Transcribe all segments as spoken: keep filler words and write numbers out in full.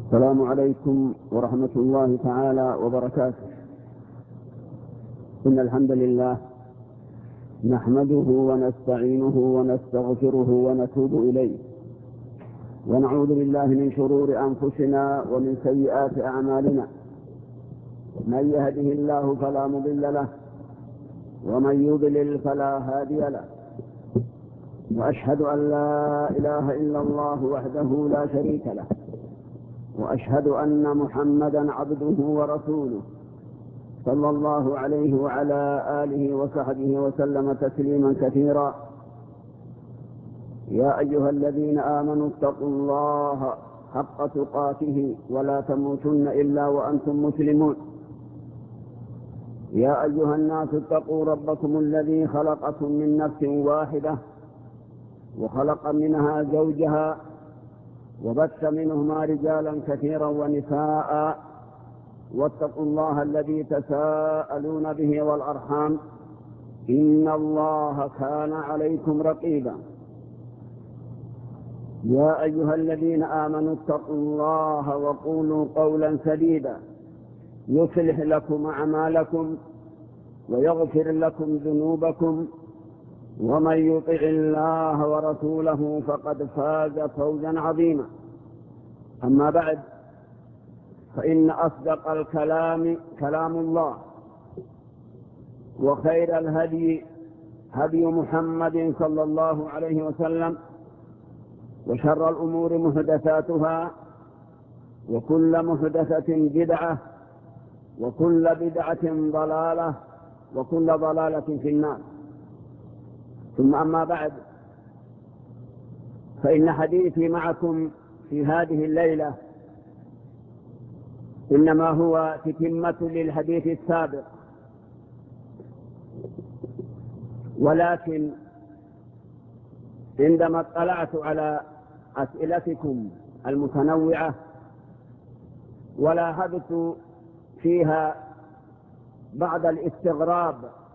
السلام عليكم ورحمة الله تعالى وبركاته. إن الحمد لله نحمده ونستعينه ونستغفره ونتوب إليه، ونعوذ بالله من شرور أنفسنا ومن سيئات أعمالنا. من يهده الله فلا مضل له، ومن يضلل فلا هادي له، وأشهد أن لا إله إلا الله وحده لا شريك له، وأشهد أن محمدا عبده ورسوله صلى الله عليه وعلى آله وصحبه وسلم تسليما كثيرا. يا أيها الذين آمنوا اتقوا الله حق تقاته ولا تموتن إلا وأنتم مسلمون. يا أيها الناس اتقوا ربكم الذي خلقكم من نفس واحدة، وخلق منها زوجها، وبث منهما رجالا كثيرا ونساء، واتقوا الله الذي تساءلون به والأرحام، إن الله كان عليكم رقيبا. يا أيها الذين آمنوا اتقوا الله وقولوا قولا سديدا يصلح لكم أعمالكم ويغفر لكم ذنوبكم، ومن يطع الله ورسوله فقد فاز فوزا عظيما. أما بعد، فإن أصدق الكلام كلام الله، وخير الهدي هدي محمد صلى الله عليه وسلم، وشر الأمور محدثاتها، وكل محدثة بدعة، وكل بدعة ضلالة، وكل ضلالة في النار. ثم أما بعد، فإن حديثي معكم في هذه الليلة إنما هو تتمة للحديث السابق، ولكن عندما اطلعت على أسئلتكم المتنوعة ولاحظت فيها بعض الاستغراب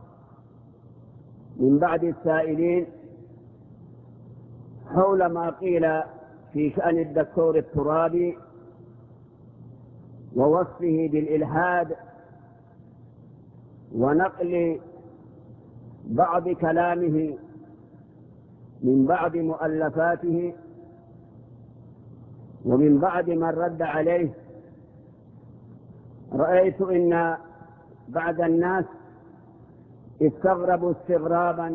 من بعض السائلين حول ما قيل في شأن الدكتور الترابي ووصفه بالإلحاد، ونقل بعض كلامه من بعض مؤلفاته ومن بعض من رد عليه، رأيت إن بعض الناس استغربوا استغرابا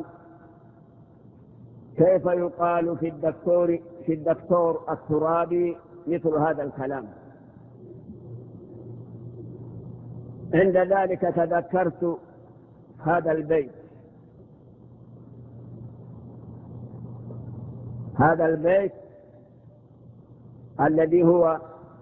كيف يقال في الدكتور في الدكتور الترابي مثل هذا الكلام. عند ذلك تذكرت هذا البيت هذا البيت الذي هو: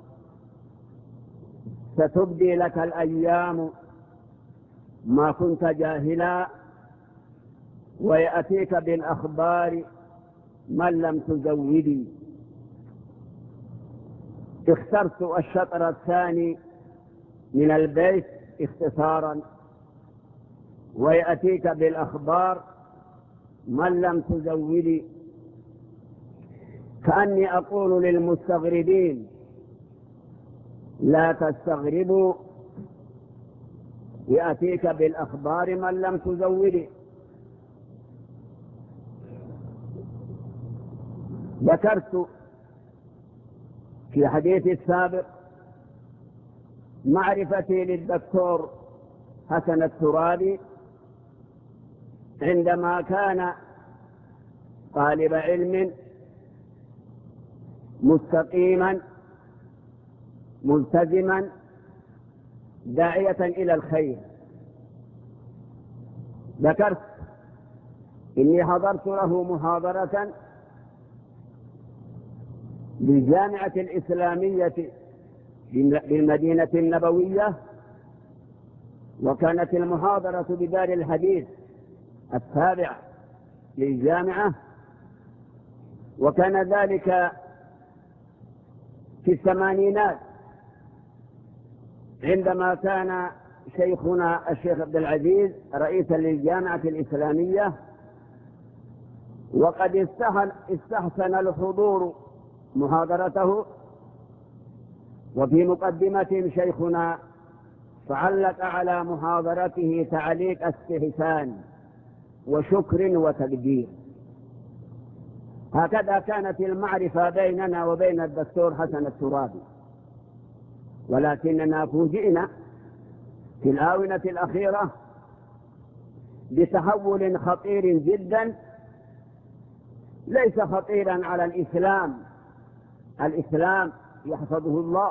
ستبدي لك الأيام ما كنت جاهلا، ويأتيك بالأخبار من لم تزودي. اخترت الشطر الثاني من البيت اختصارا: ويأتيك بالأخبار من لم تزودي، كأني أقول للمستغربين: لا تستغربوا، يأتيك بالأخبار من لم تزودي. ذكرت في حديثي السابق معرفتي للدكتور حسن الترابي عندما كان طالب علم مستقيما ملتزما داعية إلى الخير. ذكرت إني حضرت له محاضرة بالجامعة الإسلامية بالمدينة النبوية، وكانت المحاضرة بدار الحديث التابع للجامعة، وكان ذلك في الثمانينات عندما كان شيخنا الشيخ عبد العزيز رئيسا للجامعة الإسلامية، وقد استحسن الحضور محاضرته، وفي مقدمة شيخنا فعلق على محاضرته تعليق استحسان وشكر وتقدير. هكذا كانت المعرفة بيننا وبين الدكتور حسن الترابي، ولكننا فوجئنا في الآونة الأخيرة بتحول خطير جدا، ليس خطيرا على الإسلام، الإسلام يحفظه الله،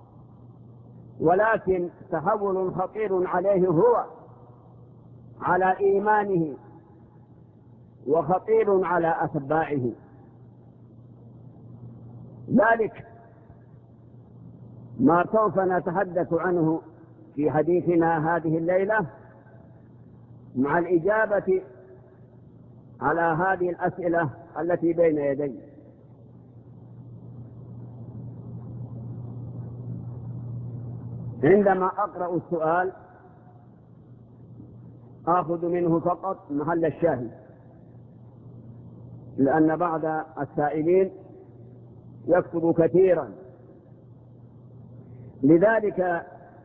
ولكن تحول خطير عليه هو، على إيمانه، وخطير على أتباعه. ذلك ما سوف نتحدث عنه في حديثنا هذه الليلة مع الإجابة على هذه الأسئلة التي بين يدي. عندما أقرأ السؤال آخذ منه فقط محل الشاهد، لأن بعض السائلين يكتب كثيرا، لذلك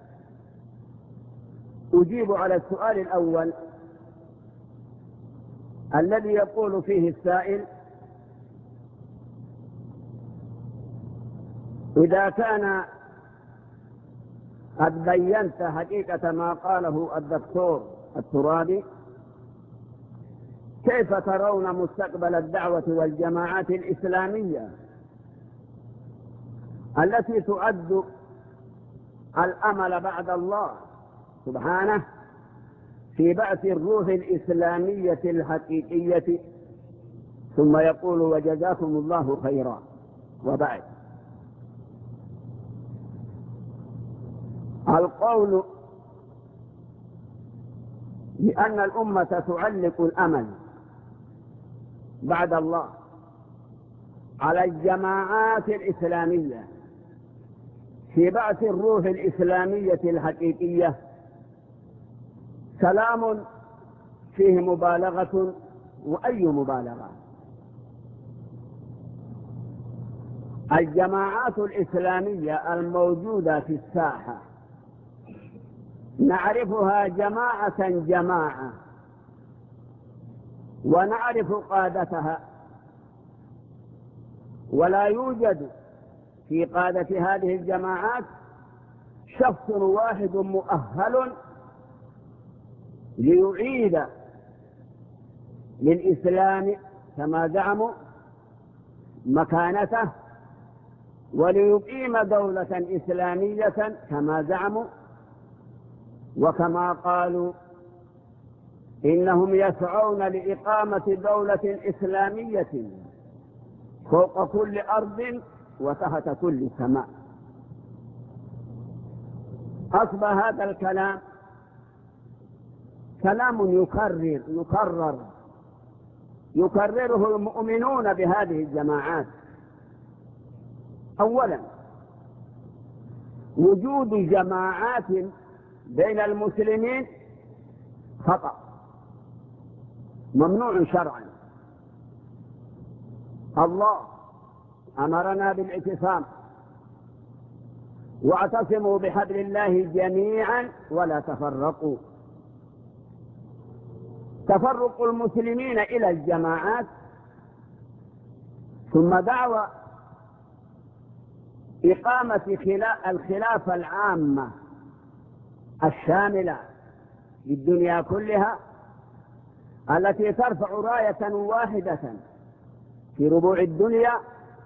أجيب على السؤال الأول الذي يقول فيه السائل: إذا كان قد بينت حقيقة ما قاله الدكتور الترابي، كيف ترون مستقبل الدعوة والجماعات الإسلامية التي تعد الأمل بعد الله سبحانه في بعث الروح الإسلامية الحقيقية؟ ثم يقول: وجزاكم الله خيرا. وبعد، القول بأن الأمة تعلق الأمل بعد الله على الجماعات الإسلامية في بعث الروح الإسلامية الحقيقية كلام فيه مبالغة، وأي مبالغة. الجماعات الإسلامية الموجودة في الساحة نعرفها جماعة جماعة، ونعرف قادتها، ولا يوجد في قادة هذه الجماعات شخص واحد مؤهل ليعيد للإسلام كما زعموا مكانته، وليقيم دولة إسلامية كما زعموا، وكما قالوا إنهم يسعون لإقامة دولة إسلامية فوق كل أرض وتحت كل سماء. أصبح هذا الكلام كلام يكرر يكرر يكرره المؤمنون بهذه الجماعات. أولا، وجود جماعات بين المسلمين خطأ ممنوع شرعا. الله أمرنا بالاعتصام: واعتصموا بحبل الله جميعا ولا تفرقوا. تفرق المسلمين إلى الجماعات ثم دعوى إقامة الخلافة العامة الشاملة للدنيا كلها التي ترفع راية واحدة في ربوع الدنيا،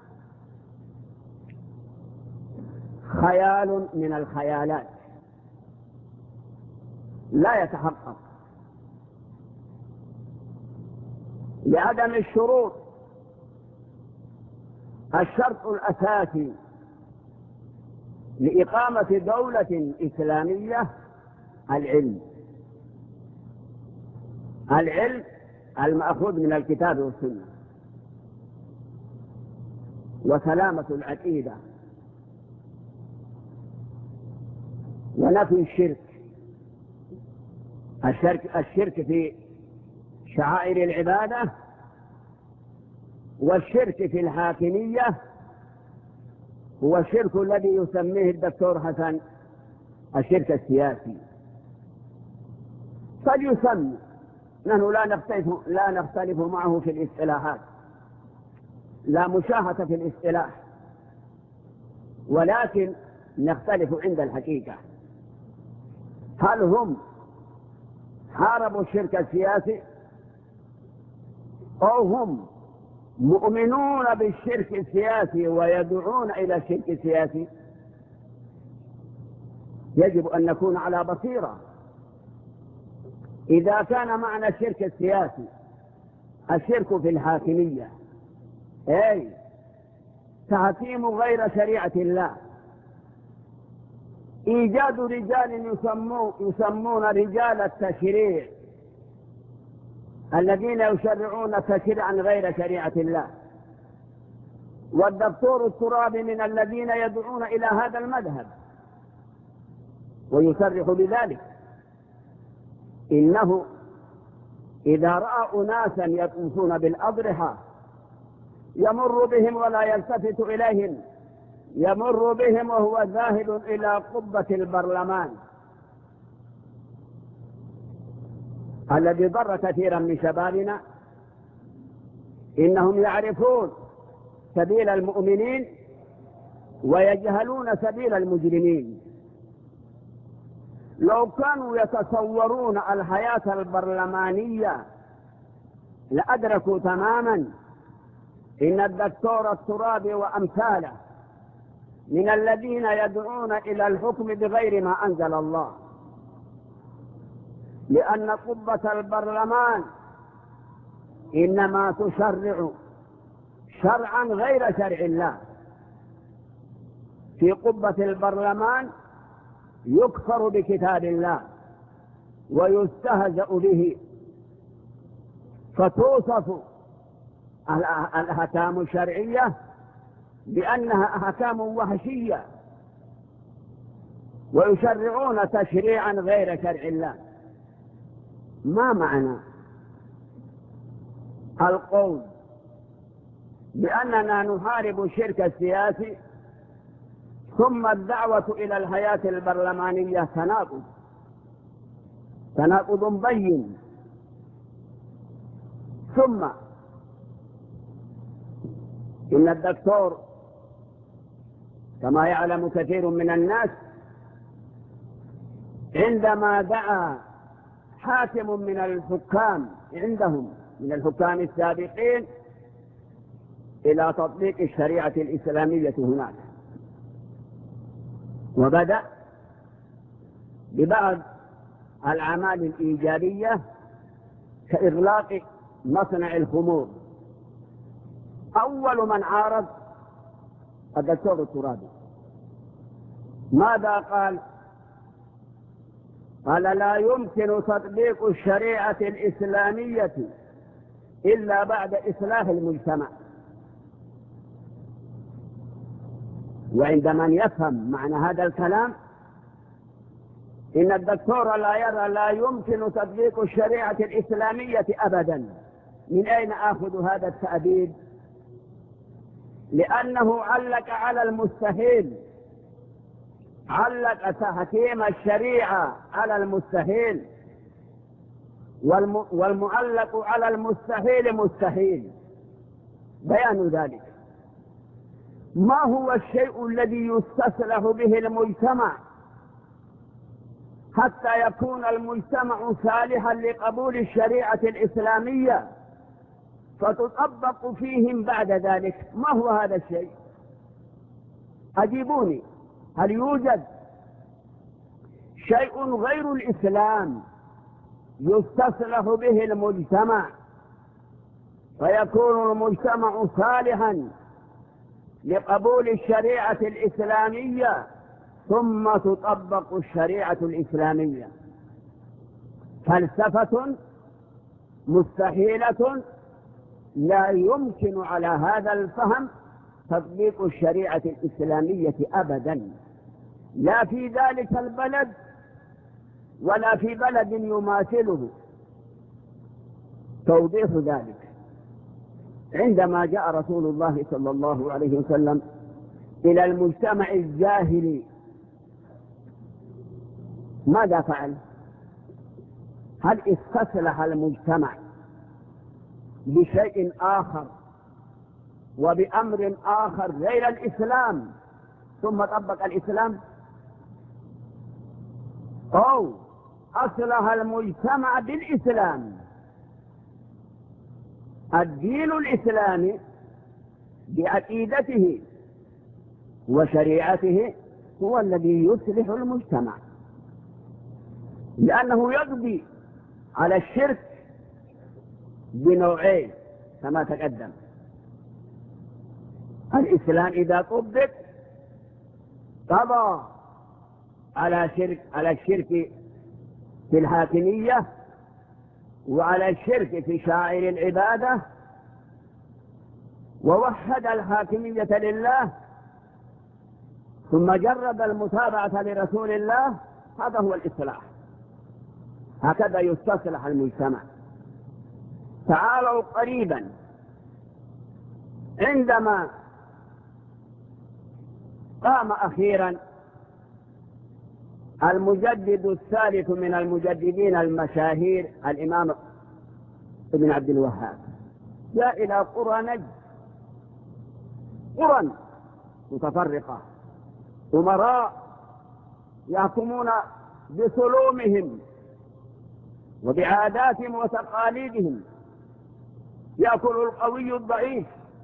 خيال من الخيالات لا يتحقق لعدم الشروط. الشرط الأساسي لإقامة دولة إسلامية العلم، العلم المأخوذ من الكتاب والسنة، وسلامة العقيدة، ونفي الشرك. الشرك, الشرك في شعائر العبادة، والشرك في الحاكمية، هو الشرك الذي يسميه الدكتور حسن الشرك السياسي، فليسمي، نحن لا نختلف, لا نختلف معه في الاصطلاحات، لا مشاهة في الاصطلاح، ولكن نختلف عند الحقيقة. هل هم حاربوا الشرك السياسي أو هم مؤمنون بالشرك السياسي ويدعون إلى الشرك السياسي؟ يجب أن نكون على بصيرة. إذا كان معنى الشرك السياسي الشرك في الحاكمية، أي تحكيم غير شريعة الله، إيجاد رجال يسمون, يسمون رجال التشريع الذين يشرعون تشريعا غير شريعة الله، والدكتور الترابي من الذين يدعون إلى هذا المذهب ويصرح بذلك، إنه إذا رأى أناسا يطوفون بالأضرحة يمر بهم ولا يلتفت إليهم، يمر بهم وهو ذاهب إلى قبة البرلمان الذي ضر كثيرا من شبابنا، إنهم يعرفون سبيل المؤمنين ويجهلون سبيل المجرمين. لو كانوا يتصورون الحياة البرلمانية لأدركوا تماما إن الدكتور الترابي وأمثاله من الذين يدعون إلى الحكم بغير ما أنزل الله، لأن قبة البرلمان إنما تشرع شرعا غير شرع الله. في قبة البرلمان يكفر بكتاب الله ويستهزأ به، فتوصف الأحكام الشرعية بأنها أحكام وحشية، ويشرعون تشريعا غير شرع الله. ما معنى القول بأننا نحارب الشرك السياسي ثم الدعوة إلى الحياة البرلمانية تناقض تناقض بين؟ ثم إن الدكتور كما يعلم كثير من الناس عندما دعا حاكم من الحكام عندهم من الحكام السابقين إلى تطبيق الشريعة الإسلامية هناك، وبدأ ببعض الأعمال الإيجابية كإغلاق مصنع الخمور، أول من عارض الدكتور الترابي. ماذا قال؟ قال لا يمكن تطبيق الشريعة الإسلامية إلا بعد إصلاح المجتمع. وعند من يفهم معنى هذا الكلام إن الدكتور لا يرى لا يمكن تطبيق الشريعة الإسلامية أبدا. من أين آخذ هذا التأبيد؟ لأنه علق على المستحيل، علق تحكيم الشريعة على المستحيل، والمعلق على المستحيل مستحيل. بيان ذلك ما هو الشيء الذي يستصلح به المجتمع حتى يكون المجتمع صالحا لقبول الشريعة الإسلامية فتطبق فيهم بعد ذلك؟ ما هو هذا الشيء؟ أجيبوني، هل يوجد شيء غير الإسلام يستصلح به المجتمع فيكون المجتمع صالحا لقبول الشريعة الإسلامية ثم تطبق الشريعة الإسلامية؟ فلسفة مستحيلة، لا يمكن على هذا الفهم تطبيق الشريعة الإسلامية أبدا، لا في ذلك البلد ولا في بلد يماثله. توضيح ذلك عندما جاء رسول الله صلى الله عليه وسلم إلى المجتمع الجاهلي ماذا فعل؟ هل استصلح المجتمع بشيء آخر وبأمر آخر غير الإسلام ثم طبق الإسلام، أو أصلح المجتمع بالإسلام؟ الدين الإسلامي بعقيدته وشريعته هو الذي يصلح المجتمع، لأنه يقضي على الشرك بنوعين كما تقدم. الإسلام إذا طبق قضى على شرك على الشرك في الحاكمية وعلى الشرك في شعائر العبادة، ووحد الحاكمية لله، ثم جرب المتابعة لرسول الله. هذا هو الإصلاح، هكذا يستصلح المجتمع. تعالوا قريبا عندما قام أخيرا المجدد الثالث من المجددين المشاهير الإمام ابن عبد الوهاب، جاء إلى قرى نجد، قرى متفرقة، أمراء يحكمون بسلومهم وبعاداتهم وتقاليدهم، يأكل القوي الضعيف.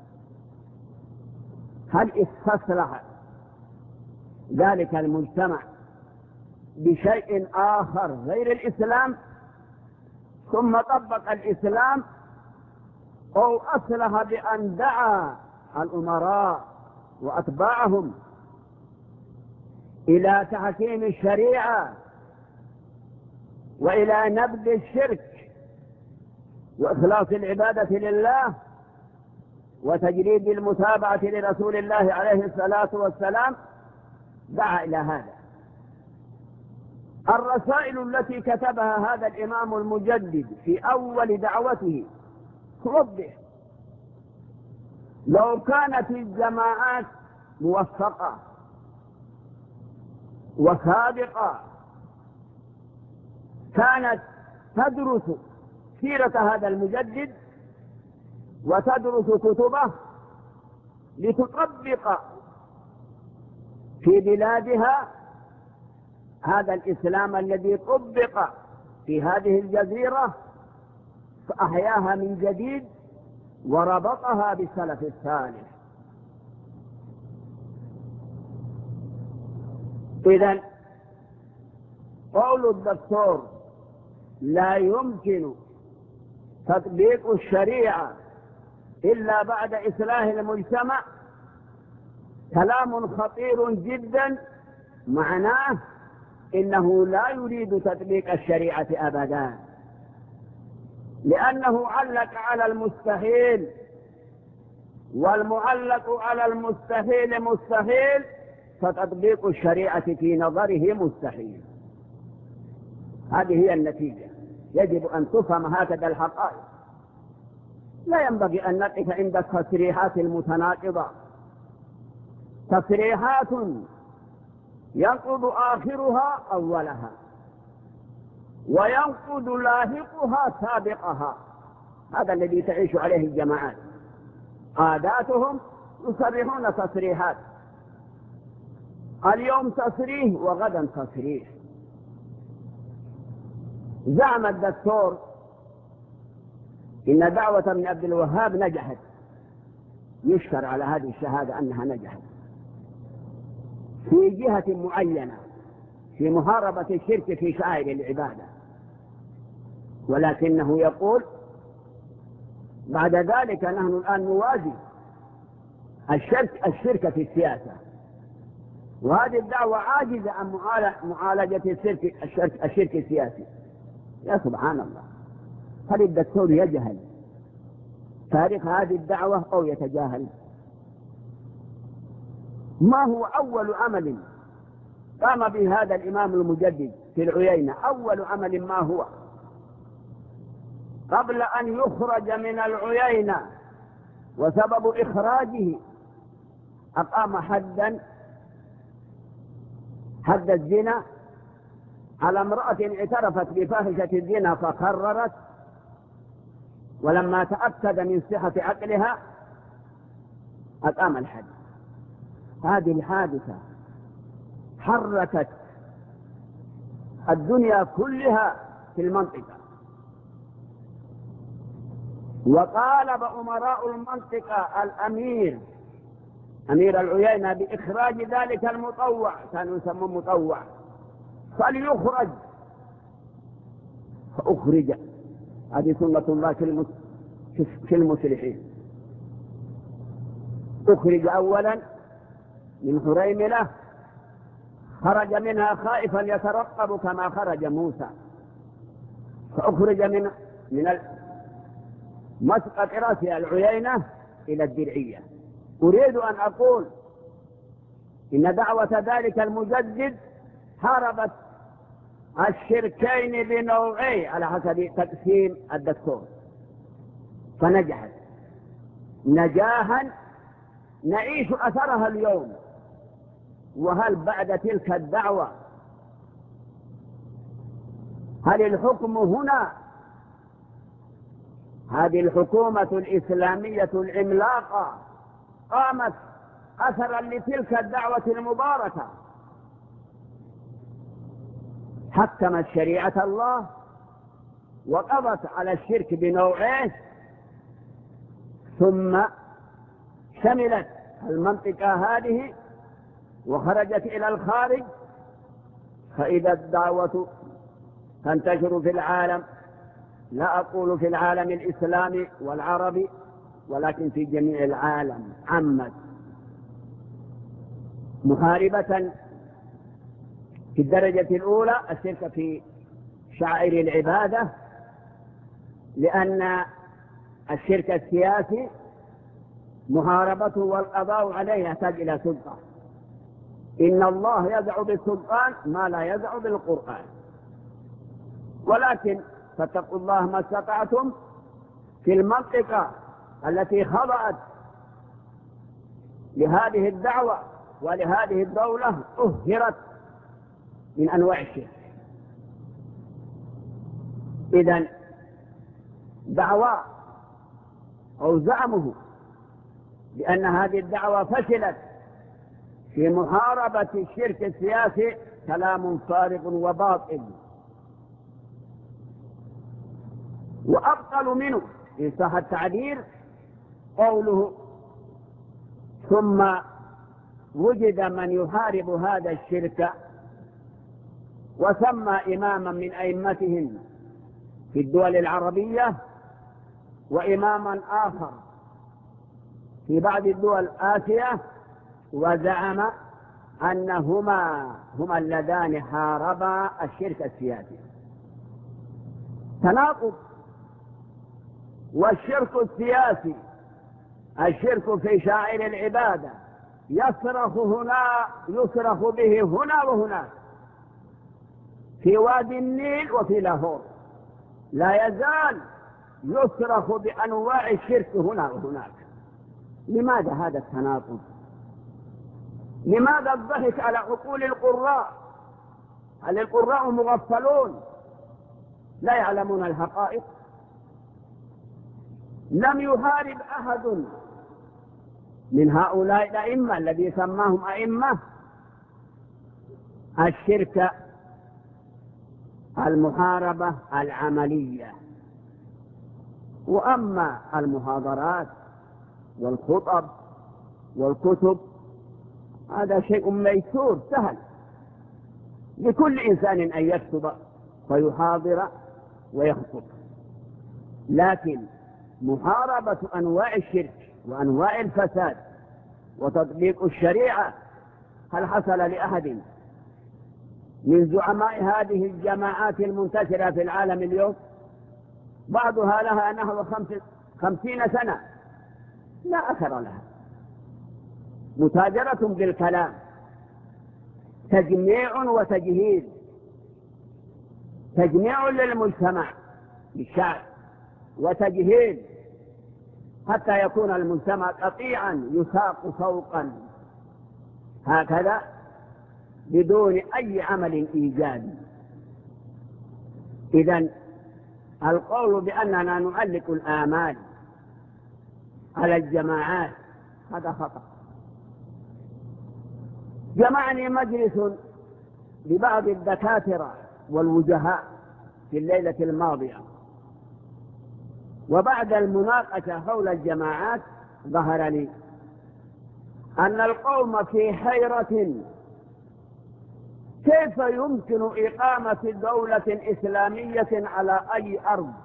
هل استصلح ذلك المجتمع بشيء آخر غير الإسلام ثم طبق الإسلام، أو أصلح بأن دعا الأمراء وأتباعهم إلى تحكيم الشريعة وإلى نبذ الشرك وإخلاص العبادة لله وتجريد المتابعة لرسول الله عليه الصلاة والسلام؟ دعا إلى هذا. الرسائل التي كتبها هذا الإمام المجدد في أول دعوته توضح لو كانت الجماعات موفقة وصادقة كانت تدرس سيرة هذا المجدد وتدرس كتبه لتطبق في بلادها هذا الإسلام الذي طبق في هذه الجزيرة، فأحياها من جديد وربطها بالسلف الصالح. إذن قول الدكتور لا يمكن تطبيق الشريعة إلا بعد إصلاح المجتمع كلام خطير جدا، معناه إنه لا يريد تطبيق الشريعة أبدا، لأنه علق على المستحيل، والمعلق على المستحيل مستحيل، فتطبيق الشريعة في نظره مستحيل. هذه هي النتيجة. يجب أن تفهم هكذا الحقائق. لا ينبغي أن نقف عند التصريحات المتناقضة، تصريحات ينقض آخرها أولها وينقض لاحقها سابقها. هذا الذي تعيش عليه الجماعات، عاداتهم يصرحون تصريحات، اليوم تصريح وغدا تصريح. زعم الدكتور إن دعوة ابن عبد الوهاب نجحت، يشكر على هذه الشهادة أنها نجحت في جهة معينة في محاربة الشرك في شعائر العبادة، ولكنه يقول بعد ذلك نحن الآن نواجه الشرك الشرك في السياسة، وهذه الدعوة عاجزة عن معالجة الشرك الشرك, الشرك السياسي. يا سبحان الله، هل الدكتور يجهل تاريخ هذه الدعوة أو يتجاهل؟ ما هو أول عمل قام به هذا الإمام المجدد في العيينة؟ أول عمل ما هو؟ قبل أن يخرج من العيينة، وسبب إخراجه أقام حدا حد الزنا على امرأة اعترفت بفاحشة الزنا فقررت، ولما تأكد من صحة عقلها أقام الحد. هذه الحادثة حركت الدنيا كلها في المنطقة، وقالب أمراء المنطقة الأمير أمير العيينة بإخراج ذلك المطوع، كانوا يسمون مطوع، فليخرج، فأخرج. هذه سنة الله في المصلحين. أخرج أولا من حريملة، خرج منها خائفا يترقب كما خرج موسى، فأخرج من من مسقط رأس العيينة إلى الدرعية. أريد أن أقول إن دعوة ذلك المجدد حاربت الشركين بنوعين على حسب تقسيم الدكتور، فنجحت نجاحا نعيش أثرها اليوم. وهل بعد تلك الدعوة هل الحكم هنا، هذه الحكومة الإسلامية العملاقة قامت أثرا لتلك الدعوة المباركة، حكمت شريعة الله وقضت على الشرك بنوعيه، ثم شملت المنطقة هذه وخرجت إلى الخارج، فإذا الدعوة تنتشر في العالم، لا أقول في العالم الإسلامي والعربي ولكن في جميع العالم، عمت محاربة في الدرجة الأولى الشرك في شعائر العبادة، لأن الشرك السياسي محاربته والقضاء عليه يحتاج إلى سلطة. إن الله يدع بالسلطان ما لا يدع بالقرآن، ولكن فاتقوا الله ما استطعتم في المنطقة التي خضعت لهذه الدعوة ولهذه الدولة أهرت من أنواع الشرك. إذن دعوة أو زعمه بأن هذه الدعوة فشلت في محاربة الشرك السياسي كلام فارغ وباطل، وأبطل منه إن صح التعبير قوله ثم وجد من يحارب هذا الشرك وسمى إماما من أئمتهم في الدول العربية وإماما آخر في بعض الدول آسيا، وزعم أنهما هما اللذان حاربا الشرك السياسي. تناقض. والشرك السياسي الشرك في شاعر العبادة يصرخ هنا يصرخ به هنا وهناك، في وادي النيل وفي لاهور، لا يزال يصرخ بأنواع الشرك هنا وهناك. لماذا هذا التناقض؟ لماذا الضحك على عقول القراء؟ هل القراء مغفلون لا يعلمون الحقائق؟ لم يحارب أحد من هؤلاء الأئمة الذي سماهم أئمة الشرك المحاربة العملية. وأما المحاضرات والخطب والكتب هذا شيء ميسور سهل لكل إنسان أن يكتب ويحاضر ويخطب، لكن محاربة أنواع الشرك وأنواع الفساد وتطبيق الشريعة هل حصل لأحد من زعماء هذه الجماعات المنتشرة في العالم اليوم؟ بعضها لها نحو خمسين سنة لا أثر لها، متاجرة بالكلام، تجميع وتجهيز، تجميع للمجتمع للشعب وتجهيز حتى يكون المجتمع قطيعا يساق فوقا هكذا بدون أي عمل إيجابي. إذن القول بأننا نعلق الآمال على الجماعات هذا خطأ. جمعني مجلس لبعض الدكاترة والوجهاء في الليلة الماضية، وبعد المناقشة حول الجماعات ظهر لي أن القوم في حيرة كيف يمكن إقامة دولة إسلامية على أي أرض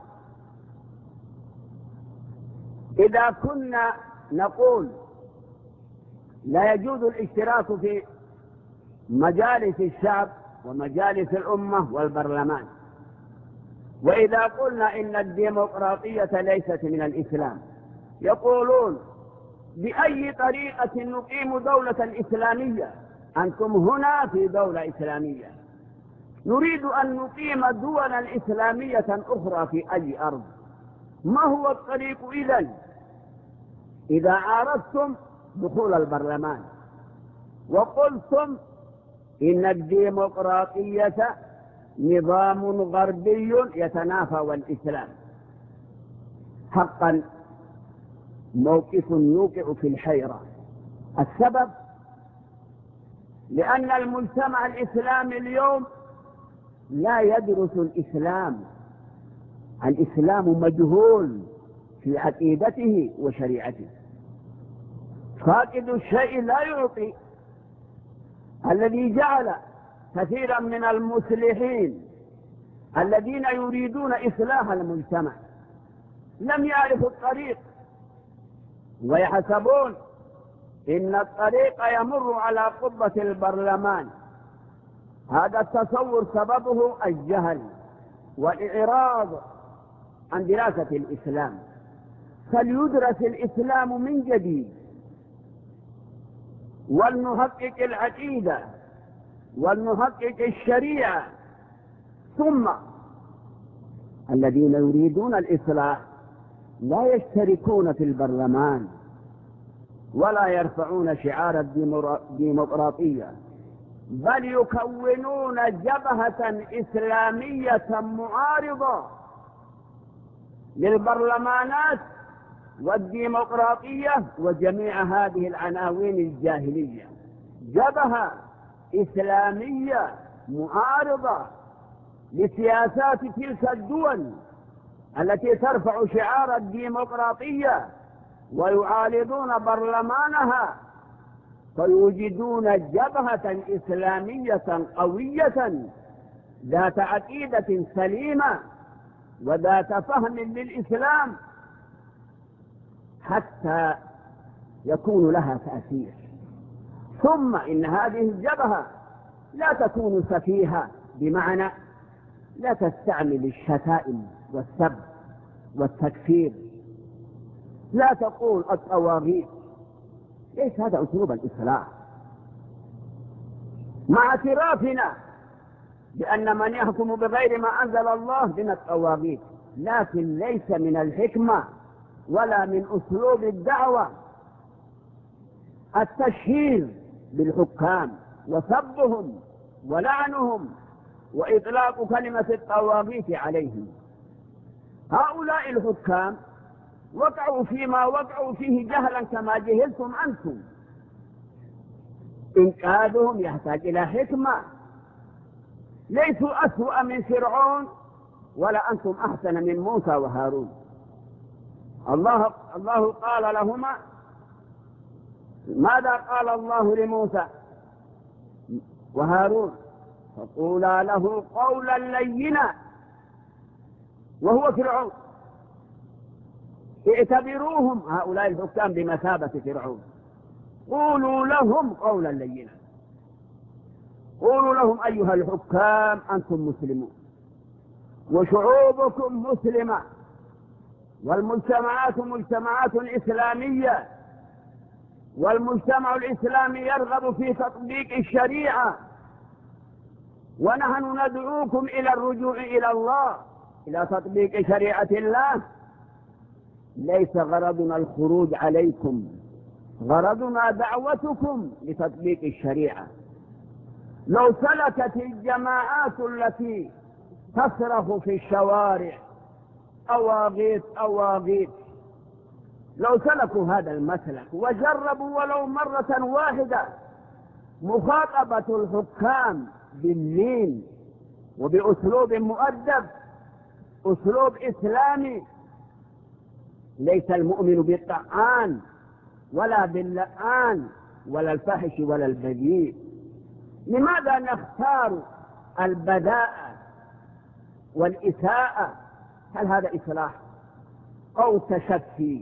إذا كنا نقول لا يجوز الاشتراك في مجالس الشعب ومجالس الأمة والبرلمان، وإذا قلنا إن الديمقراطية ليست من الإسلام يقولون بأي طريقة نقيم دولة إسلامية؟ أنتم هنا في دولة إسلامية، نريد أن نقيم دولا إسلامية أخرى في أي أرض. ما هو الطريق إذن؟ إذا عارضتم دخول البرلمان وقلتم إن الديمقراطية نظام غربي يتنافى والإسلام، حقا موقف يوقع في الحيرة. السبب لأن المجتمع الإسلامي اليوم لا يدرس الإسلام، الإسلام مجهول في عقيدته وشريعته، فاقد الشيء لا يعطي. الذي جعل كثيرا من المصلحين الذين يريدون إصلاح المجتمع لم يعرفوا الطريق، ويحسبون إن الطريق يمر على قبة البرلمان. هذا التصور سببه الجهل والإعراض عن دراسة الإسلام. فليدرس الإسلام من جديد، ولنحقق العقيدة ولنحقق الشريعة، ثم الذين يريدون الإصلاح لا يشتركون في البرلمان ولا يرفعون شعار الديمقراطية، بل يكونون جبهة إسلامية معارضة للبرلمانات والديمقراطية وجميع هذه العناوين الجاهلية. جبهة إسلامية معارضة لسياسات تلك الدول التي ترفع شعار الديمقراطية ويعارضون برلمانها، فيوجدون جبهة إسلامية قوية ذات عقيدة سليمة وذات فهم للإسلام حتى يكون لها تأثير. ثم إن هذه الجبهة لا تكون سفيهة، بمعنى لا تستعمل الشتائم والسب والتكفير، لا تقول الطواغيت، ليس هذا أسلوب الإصلاح. مع اعترافنا بأن من يحكم بغير ما أنزل الله من الطواغيت، لكن ليس من الحكمة ولا من أسلوب الدعوة التشهير بالحكام وسبهم ولعنهم وإطلاق كلمة الطواغيت عليهم. هؤلاء الحكام وقعوا فيما وقعوا فيه جهلا كما جهلتم أنتم. إنقاذهم يحتاج إلى حكمة. ليسوا أسوأ من فرعون ولا أنتم أحسن من موسى وهارون. الله, الله قال لهما، ماذا قال الله لموسى وهارون؟ فقولا له قولا لينا، وهو فرعون. اعتبروهم هؤلاء الحكام بمثابة فرعون. قولوا لهم قولا لينا، قولوا لهم أيها الحكام أنتم مسلمون وشعوبكم مسلمة والمجتمعات مجتمعات إسلامية، والمجتمع الإسلامي يرغب في تطبيق الشريعة، ونحن ندعوكم إلى الرجوع إلى الله، إلى تطبيق شريعة الله. ليس غرضنا الخروج عليكم غرضنا دعوتكم لتطبيق الشريعة. لو سلكت الجماعات التي تصرخ في الشوارع أواغيث أواغيث، لو سلكوا هذا المسلك وجربوا ولو مرة واحدة مخاطبة الحكام باللين وبأسلوب مؤدب، أسلوب إسلامي، ليس المؤمن بالطعان ولا باللعان ولا الفاحش ولا البذيء. لماذا نختار البذاءة والإساءة؟ هل هذا إصلاح أو تشفي؟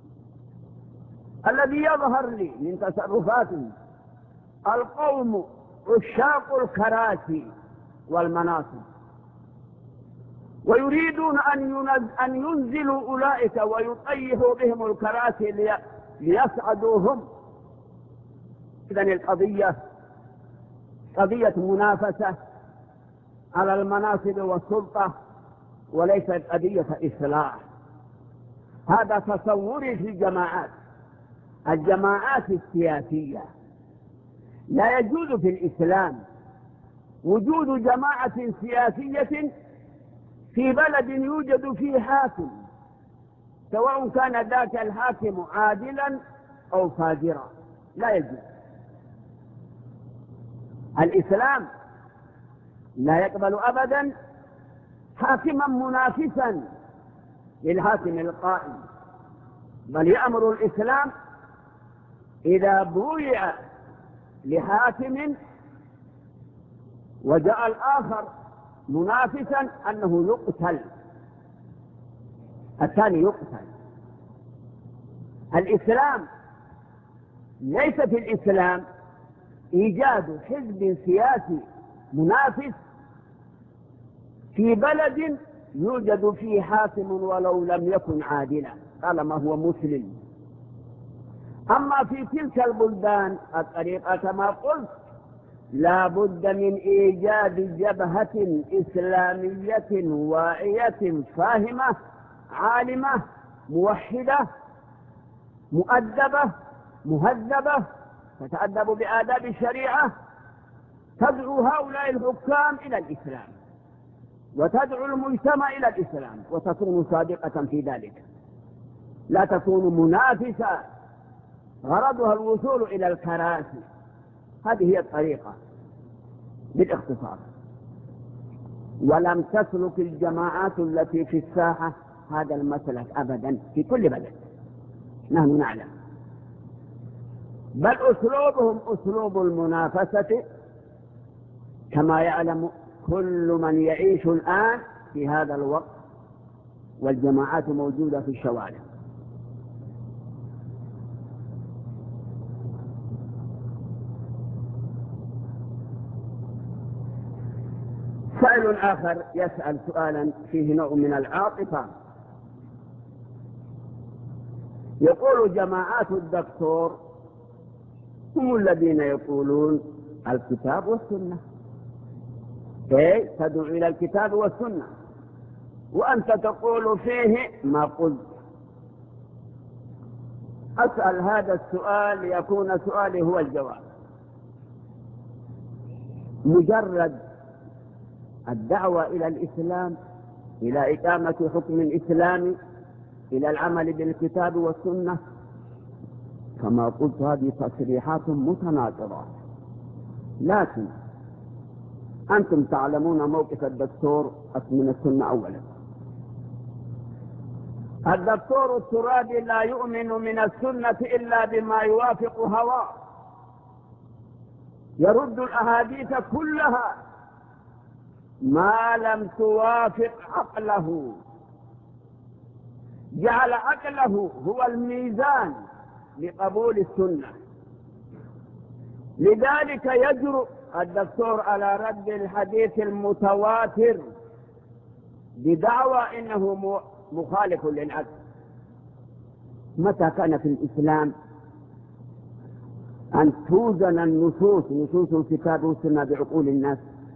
الذي يظهر لي من تصرفاتهم القوم عشاق الكراسي والمناصب، ويريدون أن ينزلوا أولئك ويطيحوا بهم الكراسي ليسعدوهم. إذن القضية قضية منافسة على المناصب والسلطة، وليست قضية إصلاح. هذا تصوري في الجماعات الجماعات السياسية. لا يجوز في الإسلام وجود جماعة سياسية في بلد يوجد فيه حاكم، سواء كان ذاك الحاكم عادلا أو فاجرا، لا يجوز. الإسلام لا يقبل أبدا حاكما منافسا للحاكم القائم، بل يأمر الإسلام إذا بويع لحاكم وجاء الآخر منافسا أنه يقتل، الثاني يقتل. الإسلام ليس في الإسلام إيجاد حزب سياسي منافس في بلد يوجد فيه حاكم ولو لم يكن عادلا طالما هو مسلم. أما في تلك البلدان الطريقة كما قلت لا بد من إيجاد جبهة إسلامية واعية فاهمة عالمة موحدة مؤدبة مهذبة تتأدب بآداب الشريعة، تدعو هؤلاء الحكام إلى الإسلام وتدعو المجتمع إلى الإسلام وتكون صادقة في ذلك، لا تكون منافسة غرضها الوصول إلى الكراسي. هذه هي الطريقة بالاختصار. ولم تسلك الجماعات التي في الساحة هذا المسلك أبدا في كل بلد، نحن نعلم، بل أسلوبهم أسلوب المنافسة كما يعلم كل من يعيش الآن في هذا الوقت والجماعات موجودة في الشوارع. سائل آخر يسأل سؤالا فيه نوع من العاطفة، يقول جماعات الدكتور هم الذين يقولون الكتاب والسنة، كي تدعو إلى الكتاب والسنة وأنت تقول فيه ما قلت. أسأل هذا السؤال ليكون سؤالي هو الجواب. مجرد الدعوة إلى الإسلام، إلى إقامة حكم الإسلام، إلى العمل بالكتاب والسنة، كما قلت هذه تصريحات متناقضة، لكن أنتم تعلمون موقف الدكتور من السنة. أولا الدكتور الترابي لا يؤمن من السنة إلا بما يوافق هواه، يرد الأحاديث كلها ما لم توافق عقله، جعل عقله هو الميزان لقبول السنة. لذلك يجرؤ الدكتور على رد الحديث المتواتر بدعوى إنه مخالف للعقل. متى كان في الإسلام أن توزن النصوص نصوص الكتاب والسنة بعقول الناس؟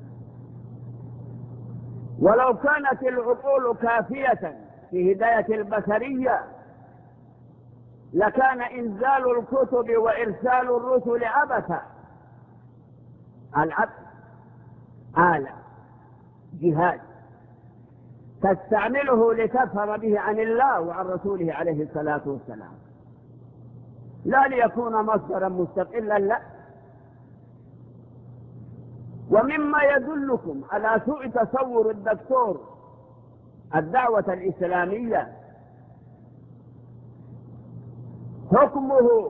ولو كانت العقول كافية في هداية البشرية لكان إنزال الكتب وإرسال الرسل عبثا. العبث آلة جهاد تستعمله لتفهم به عن الله وعن رسوله عليه الصلاة والسلام، لا ليكون مصدرا مستقلا، لا. ومما يدلكم على سوء تصور الدكتور الدعوة الإسلامية حكمه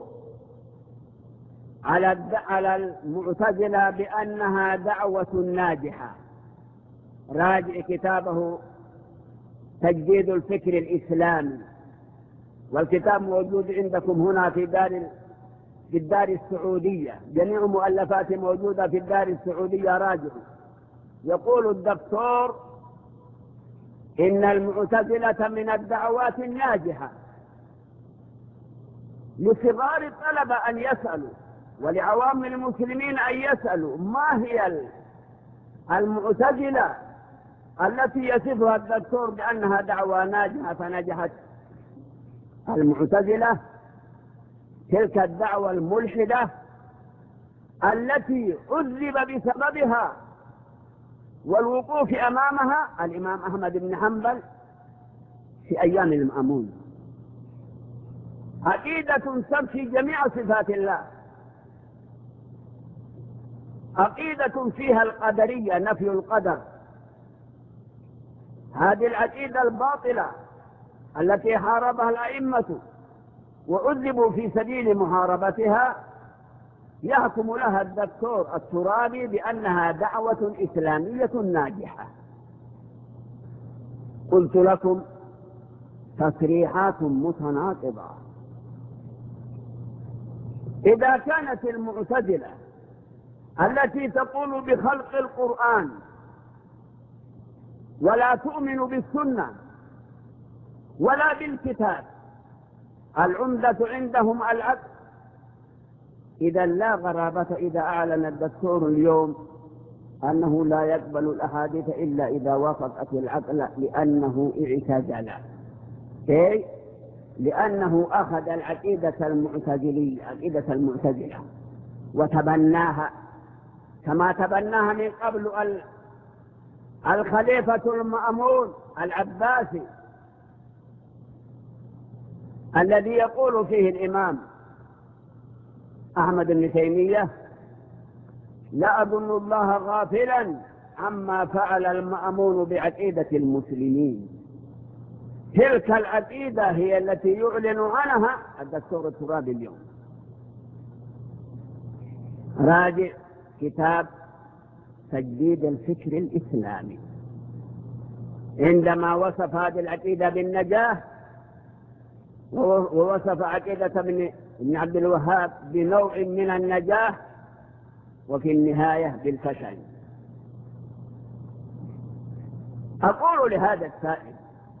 على المعتزلة بأنها دعوة ناجحة. راجع كتابه تجديد الفكر الإسلامي، والكتاب موجود عندكم هنا في دار في الدار السعودية، جميع مؤلفاته موجودة في الدار السعودية، راجعوا. يقول الدكتور إن المعتزلة من الدعوات الناجحة. لصغار الطلبة أن يسألوا ولعوام المسلمين أن يسألوا ما هي المعتزلة التي يصفها الدكتور بأنها دعوة ناجحة فنجحت. المعتزلة تلك الدعوة الملحدة التي عذب بسببها والوقوف أمامها الإمام أحمد بن حنبل في أيام المأمون. عقيدة تنفي جميع صفات الله، عقيدة فيها القدرية، نفي القدر. هذه العقيدة الباطلة التي حاربها الأئمة وعذبوا في سبيل محاربتها، يحكم لها الدكتور الترابي بأنها دعوة إسلامية ناجحة. قلت لكم تصريحات متناقضة. إذا كانت المعتزلة التي تقول بخلق القرآن ولا تؤمن بالسنة ولا بالكتاب، العمدة عندهم العقل، إذا لا غرابة إذا أعلن الدكتور اليوم أنه لا يقبل الأحاديث إلا إذا وافقت العقل، لأنه اعتزل. إيه؟ لأنه أخذ العقيدة المعتزلية، عقيدة المعتزلة، وتبناها كما تبناها من قبل الخليفة المأمون العباسي الذي يقول فيه الإمام أحمد بن تيمية: لا أظن الله غافلا عما فعل المأمون بعقيدة المسلمين. تلك العقيدة هي التي يعلن عنها الدكتور الترابي اليوم. راجع كتاب تجديد الفكر الإسلامي، عندما وصف هذه العقيدة بالنجاة، ووصف عقيدة ابن عبد الوهاب بنوع من النجاح، وفي النهاية بالفشل. أقول لهذا السائل: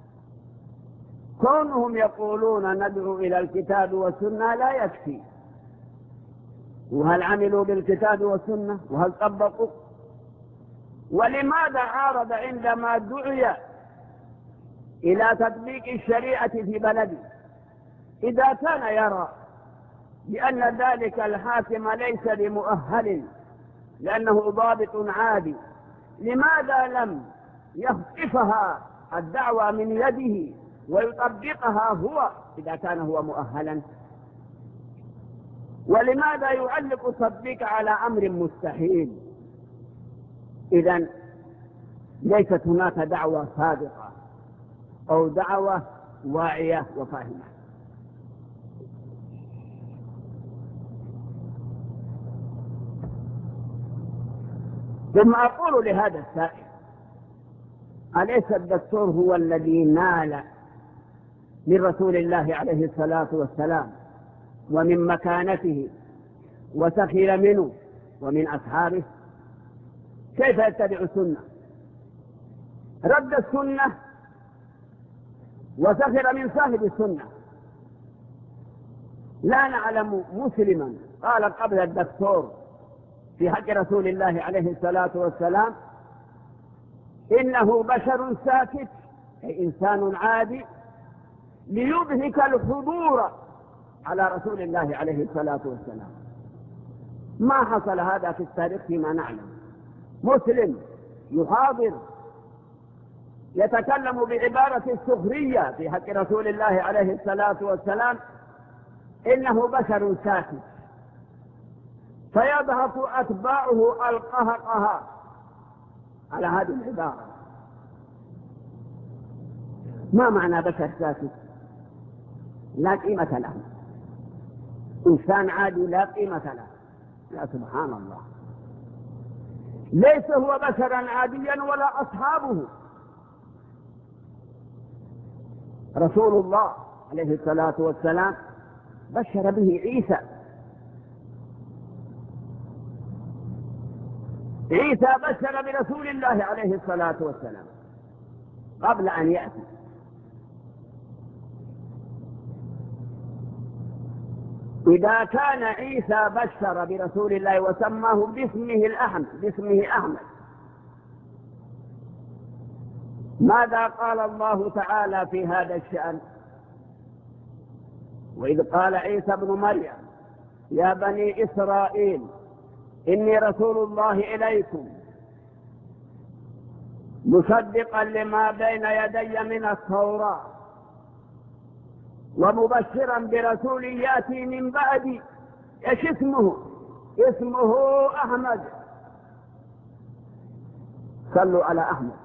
كونهم يقولون ندعو إلى الكتاب والسنة لا يكفي، وهل عملوا بالكتاب والسنة؟ وهل طبقوا؟ ولماذا عارض عندما دعي إلى تطبيق الشريعة في بلده؟ إذا كان يرى بأن ذلك الحاكم ليس بمؤهل لأنه ضابط عادي، لماذا لم يخطفها الدعوة من يده ويطبقها هو إذا كان هو مؤهلا؟ ولماذا يعلق التطبيق على أمر مستحيل؟ إذن ليست هناك دعوة صادقة أو دعوة واعية وفاهمة. ثم أقول لهذا السائل: أليس الدكتور هو الذي نال من رسول الله عليه الصلاة والسلام ومن مكانته وسخر منه ومن أصحابه؟ كيف يتبع السنة؟ رد السنة وسخر من صاحب السنة. لا نعلم مسلما قال قبل الدكتور في حق رسول الله عليه الصلاة والسلام إنه بشر ساكت، أي إنسان عادي، ليضهك الحضور على رسول الله عليه الصلاة والسلام. ما حصل هذا في التاريخ فيما نعلم. مسلم يحاضر يتكلم بعبارة السخرية في حق رسول الله عليه الصلاة والسلام إنه بشر ساكت، فيضغط أتباعه القهقه على هذه العبارة. ما معنى بشر ساكت؟ لا قيمة له، إنسان عادي لا قيمة له. يا سبحان الله، ليس هو بشرا عاديا ولا أصحابه. رسول الله عليه الصلاة والسلام بشر به عيسى. عيسى بشر برسول الله عليه الصلاة والسلام قبل أن يأتي. إذا كان عيسى بشر برسول الله وسماه باسمه الأحمد باسمه أحمد، ماذا قال الله تعالى في هذا الشأن؟ وإذ قال عيسى ابن مريم يا بني إسرائيل إني رسول الله إليكم مصدقا لما بين يدي من التوراة ومبشرا برسول يأتي من بعدي. ايش اسمه؟ اسمه أحمد. صلوا على أحمد.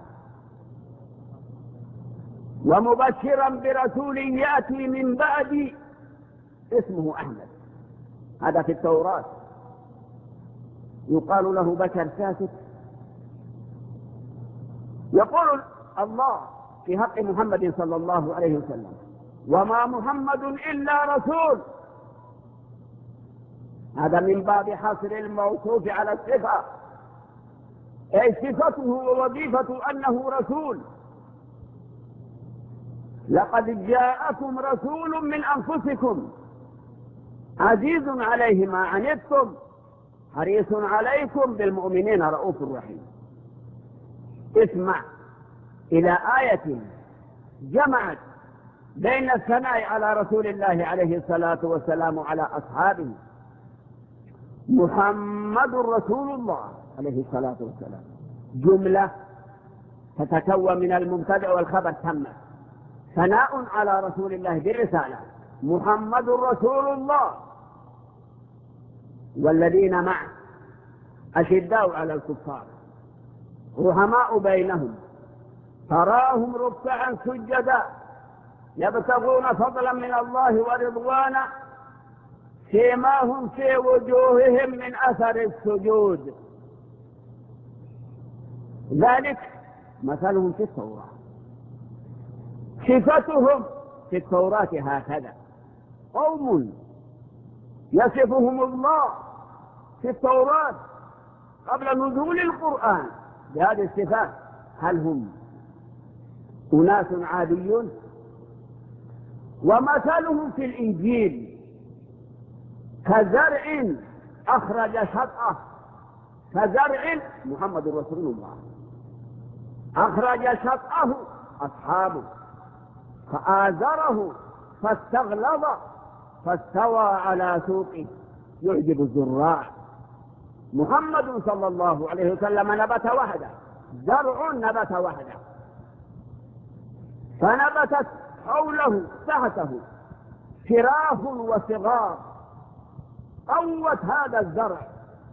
ومبشرا برسول يأتي من بعدي اسمه أحمد. هذا في التوراة. يقال له بشر ساكت. يقول الله في حق محمد صلى الله عليه وسلم وما محمد إلا رسول. هذا من باب حصر الموصوف على الصفة، أي صفته ووظيفة أنه رسول. لقد جاءكم رسول من أنفسكم عزيز عليه ما عنتم حريص عليكم بالمؤمنين رؤوف رحيم. اسمع إلى آية جمعت بين الثناء على رسول الله عليه الصلاة والسلام وعلى أصحابه. محمد رسول الله عليه الصلاة والسلام جملة تتكون من المبتدأ والخبر تم. ثناء على رسول الله بالرسالة محمد رسول الله والذين معه أشداء على الكفار رحماء بينهم تراهم ركعا سجدا يبتغون فضلا من الله ورضوانا سيماهم في وجوههم من أثر السجود ذلك مثلهم في التوراة. صفتهم في التوراة هكذا: قوم يصفهم الله في التوراة قبل نزول القرآن بهذه الصفات. هل هم أناس عاديون؟ ومثلهم في الإنجيل كزرع أخرج شطأه. كزرع محمد رسول الله أخرج شطأه أصحابه فآزره فاستغلظ فاستوى على سوقه يعجب الزراع. محمد صلى الله عليه وسلم نبت وحده، زرع نبت وحده، فنبتت حوله تحته شراف وصغار قوت هذا الزرع.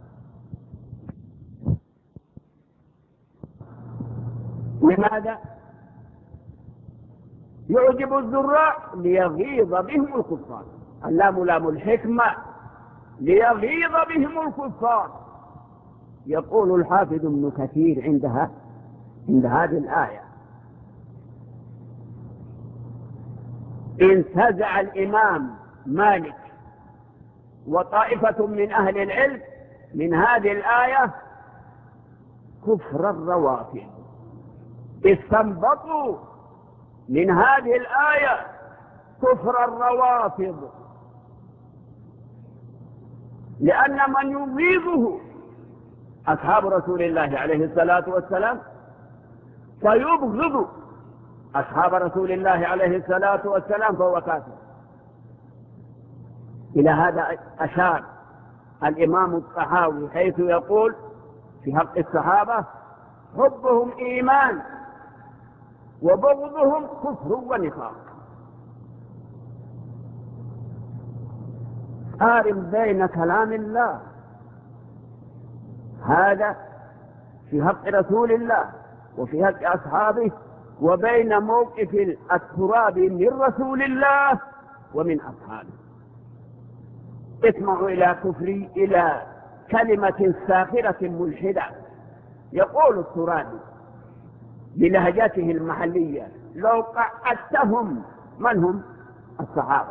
لماذا؟ يعجب الزراع ليغيظ بهم الكفار. اللام لام الحكمة، ليغيظ بهم الكفار. يقول الحافظ ابن كثير عندها عند هذه الآية: انتزع الإمام مالك وطائفة من أهل العلم من هذه الآية كفر الروافض. استنبطوا من هذه الآية كفر الروافض، لأن من يغيظه أصحاب رسول الله عليه الصلاة والسلام فيبغض أصحاب رسول الله عليه الصلاة والسلام فهو كافر. إلى هذا أشار الإمام الطحاوي حيث يقول في حق الصحابة: حبهم إيمان وبغضهم كفر ونفاق. قارن بين كلام الله هذا في حق رسول الله وفي حق أصحابه وبين موقف التراب من رسول الله ومن أصحابه. اسمعوا إلى كفري إلى كلمة ساخرة ملحدة. يقول الترابي بلهجته المحلية: لو قعدتهم، من هم؟ الصحابة،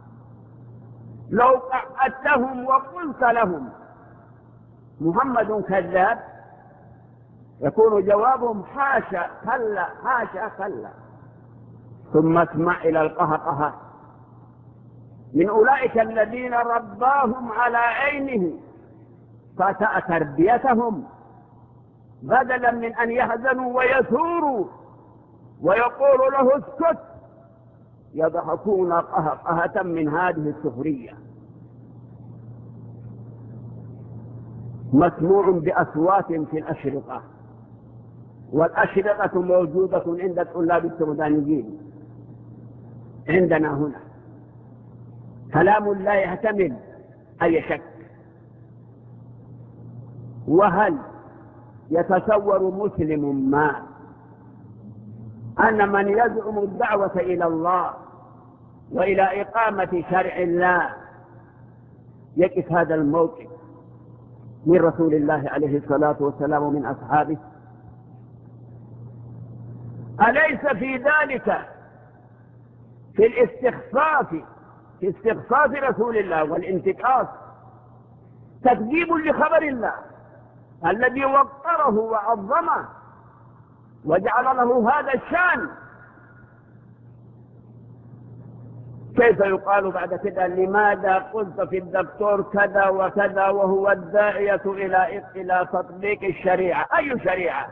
لو قعدتهم وقلت لهم محمد كذاب، يكون جوابهم: حاشا كلا حاشا كلا. ثم اسمع إلى القهقه من أولئك الذين رباهم على عينه فتأ تربيتهم، بدلا من أن يحزنوا ويثوروا ويقول له اسكت، يضحكون قهقهة من هذه السخرية. مسموع بأصوات في الأشرطة، والأشرطة موجودة عند الطلاب السودانيين عندنا هنا. كلام لا يحتمل أي شك. وهل يتصور مسلم ما أن من يزعم الدعوة إلى الله وإلى إقامة شرع الله يقف هذا الموقف من رسول الله عليه الصلاة والسلام ومن أصحابه؟ أليس في ذلك في الاستخفاف في استخفاف رسول الله والانتقاص تكذيب لخبر الله الذي وقره وعظمه وجعل له هذا الشان؟ كيف يقال بعد كده: لماذا قلت في الدكتور كذا وكذا وهو الداعية إلى إلى تطبيق الشريعة؟ أي شريعة؟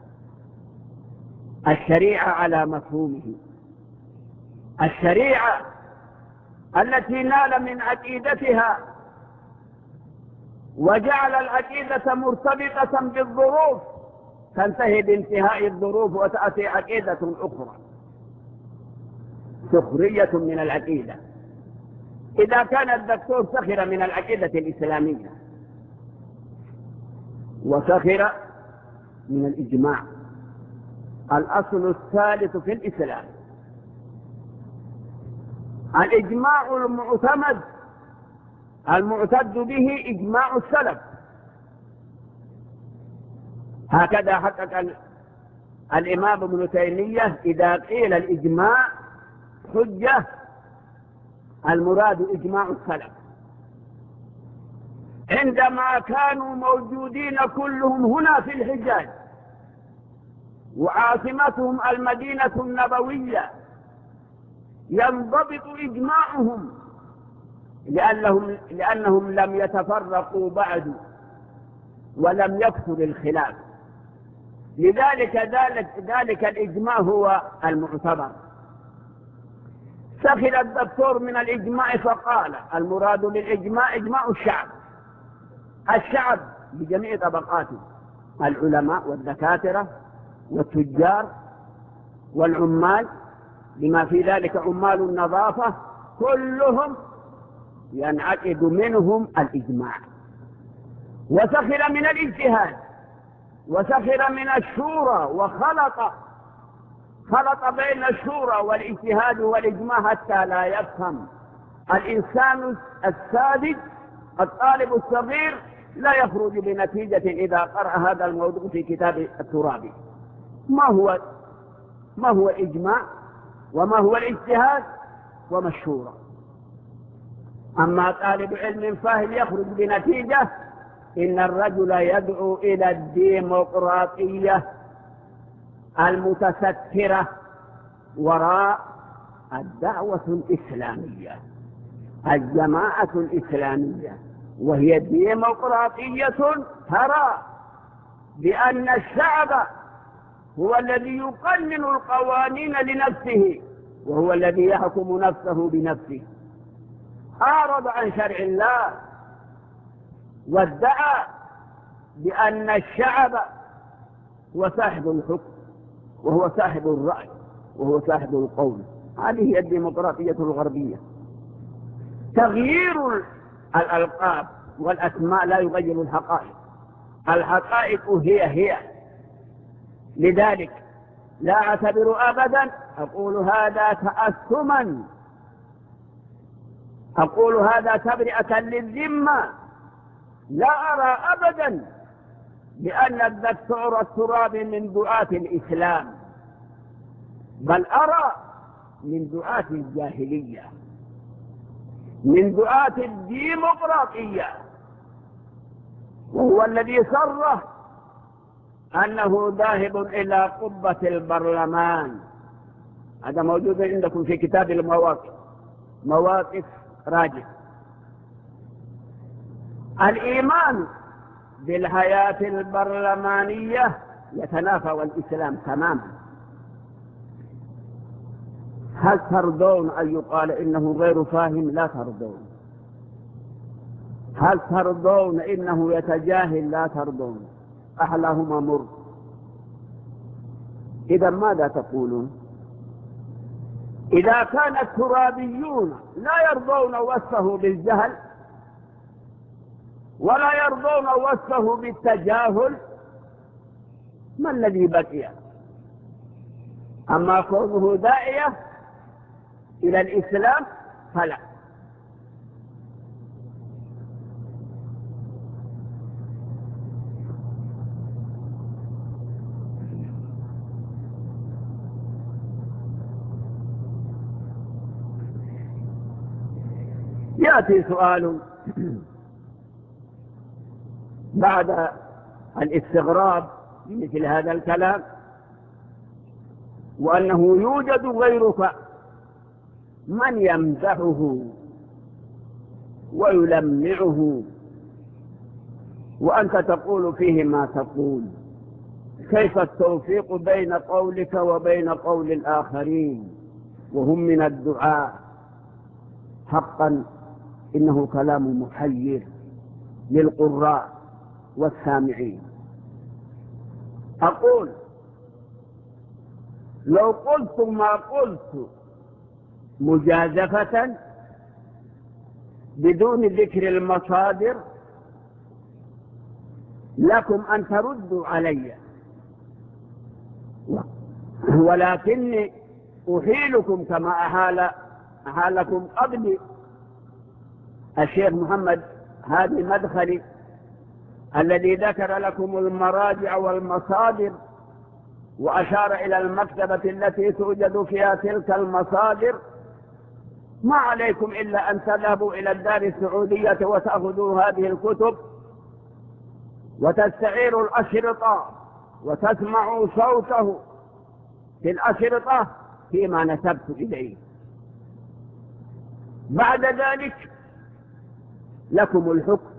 الشريعة على مفهومه، الشريعة التي نال من عقيدتها وجعل العقيدة مرتبطة بالظروف، تنتهي بانتهاء الظروف وتأتي عقيدة أخرى. سخرية من العقيدة. إذا كان الدكتور سخر من العقيدة الإسلامية وسخر من الإجماع، الأصل الثالث في الإسلام، الإجماع المعتمد المعتد به إجماع السلف. هكذا حقق الإمام ابن تيمية: إذا قيل الإجماع حجة المراد إجماع السلف. عندما كانوا موجودين كلهم هنا في الحجاز وعاصمتهم المدينة النبوية ينضبط إجماعهم لأنهم, لأنهم لم يتفرقوا بعد ولم يكثر الخلاف. لذلك ذلك, ذلك الإجماع هو المعتبر. سخر الدكتور من الإجماع فقال: المراد بالإجماع إجماع الشعب، الشعب بجميع طبقاته، العلماء والدكاترة والتجار والعمال بما في ذلك عمال النظافة، كلهم ينعقد منهم الإجماع. وسخر من الاجتهاد وسخر من الشورى، وخلط خلط بين الشورى والاجتهاد والإجماع حتى لا يفهم الإنسان الساذج الطالب الصغير لا يخرج بنتيجة إذا قرأ هذا الموضوع في كتاب الترابي. ما هو ما هو الإجماع وما هو الاجتهاد وما الشورى؟ أما طالب علم فاهم يخرج بنتيجة: إن الرجل يدعو إلى الديمقراطية المتسترة وراء الدعوة الإسلامية، الجماعة الإسلامية، وهي ديمقراطية ترى بأن الشعب هو الذي يقنن القوانين لنفسه وهو الذي يحكم نفسه بنفسه. أعرض عن شرع الله وادعى بأن الشعب هو صاحب الحكم وهو صاحب الرأي وهو صاحب القول. هذه هي الديمقراطية الغربية. تغيير الألقاب والأسماء لا يغير الحقائق، الحقائق هي هي. لذلك لا أعتبر أبدا، أقول هذا تأثما، أقول هذا تبرئة للذمة، لا أرى أبدا بأن الدكتور الترابي من دعاة الإسلام، بل أرى من دعاة الجاهلية، من دعاة الديمقراطية، وهو الذي صرح أنه ذاهب إلى قبة البرلمان. هذا موجود عندكم في كتاب المواقف، مواقف راجع. الإيمان بالحياة البرلمانية يتنافى والإسلام تماما. هل ترضون أن يقال إنه غير فاهم؟ لا ترضون. هل ترضون إنه يتجاهل؟ لا ترضون. أحلاهما مر. إذا ماذا تقولون؟ إذا كان الترابيون لا يرضون وصفه بالجهل ولا يرضون وصفه بالتجاهل، ما الذي بقي؟ أما كونه داعية إلى الإسلام فلا. يأتي سؤال بعد الاستغراب مثل هذا الكلام، وأنه يوجد غيرك من يمدحه ويلمعه وأنت تقول فيه ما تقول. كيف التوفيق بين قولك وبين قول الآخرين وهم من الدعاء؟ حقا إنه كلام محير للقراء والسامعين. أقول لو قلت ما قلت مجازفة بدون ذكر المصادر لكم أن تردوا علي، ولكني أحيلكم كما أحال أحالكم قبلي الشيخ محمد هادي المدخلي الذي ذكر لكم المراجع والمصادر وأشار إلى المكتبة التي توجد فيها تلك المصادر. ما عليكم إلا أن تذهبوا إلى الدار السعودية وتأخذوا هذه الكتب وتستعيروا الأشرطة وتسمعوا صوته في الأشرطة فيما نسبت إليه. بعد ذلك لكم الحكم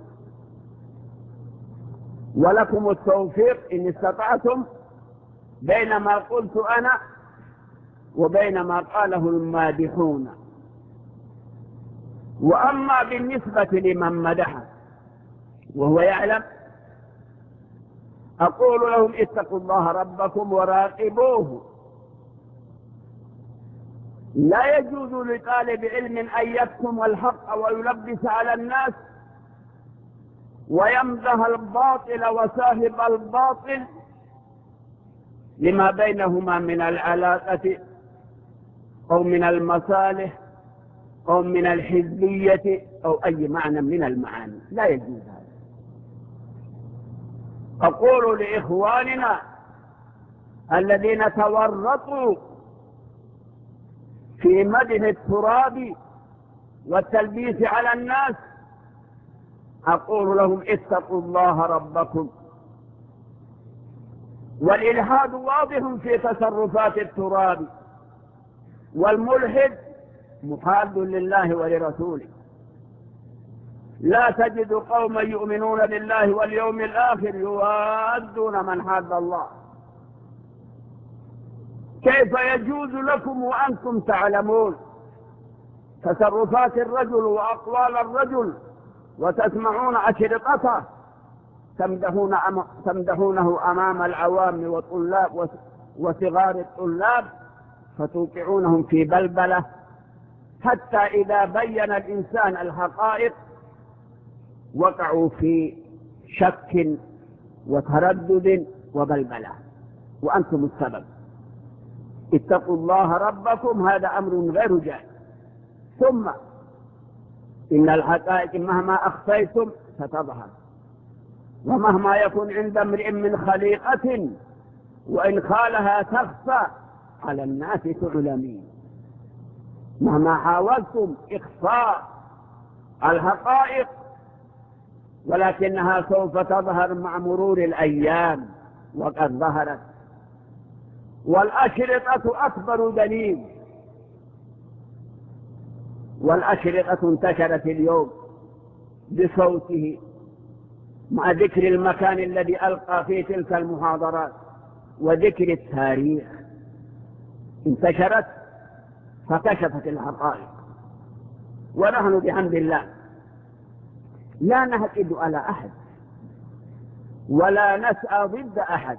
ولكم التوفيق إن استطعتم بين ما قلت أنا وبين ما قاله المادحون. وأما بالنسبة لمن مدحه وهو يعلم، أقول لهم اتقوا الله ربكم وراقبوه. لا يجوز لطالب علم أن يكتم الحق ويلبس على الناس ويمدح الباطل وصاحب الباطل لما بينهما من العلاقة أو من المصالح أو من الحزبية أو أي معنى من المعاني. لا يجوز هذا. أقول لإخواننا الذين تورطوا في مدح التراب والتلبيس على الناس، أقول لهم اتقوا الله ربكم. والإلحاد واضح في تصرفات التراب، والملحد محاد لله ولرسوله. لا تجد قوما يؤمنون بالله واليوم الآخر يوادون من حاد الله. كيف يجوز لكم وأنتم تعلمون تصرفات الرجل وأقوال الرجل وتسمعون أشرطته تمدحون أم... تمدحونه أمام العوام والطلاب وصغار الطلاب، فتوقعونهم في بلبلة، حتى إذا بين الإنسان الحقائق وقعوا في شك وتردد وبلبلة، وأنتم السبب. اتقوا الله ربكم، هذا أمر غير جائز. ثم إن الحقائق مهما أخفيتم ستظهر، ومهما يكون عند امرئ من خليقة وإن خالها تخفى على الناس تعلمين. مهما حاولتم إخفاء الحقائق ولكنها سوف تظهر مع مرور الأيام، وقد ظهرت. والأشرطة أكبر دليل، والأشرطة انتشرت اليوم بصوته مع ذكر المكان الذي ألقى فيه تلك المحاضرات وذكر التاريخ، انتشرت فكشفت الحقائق. ونحن بحمد الله لا نهتد على أحد ولا نسعى ضد أحد،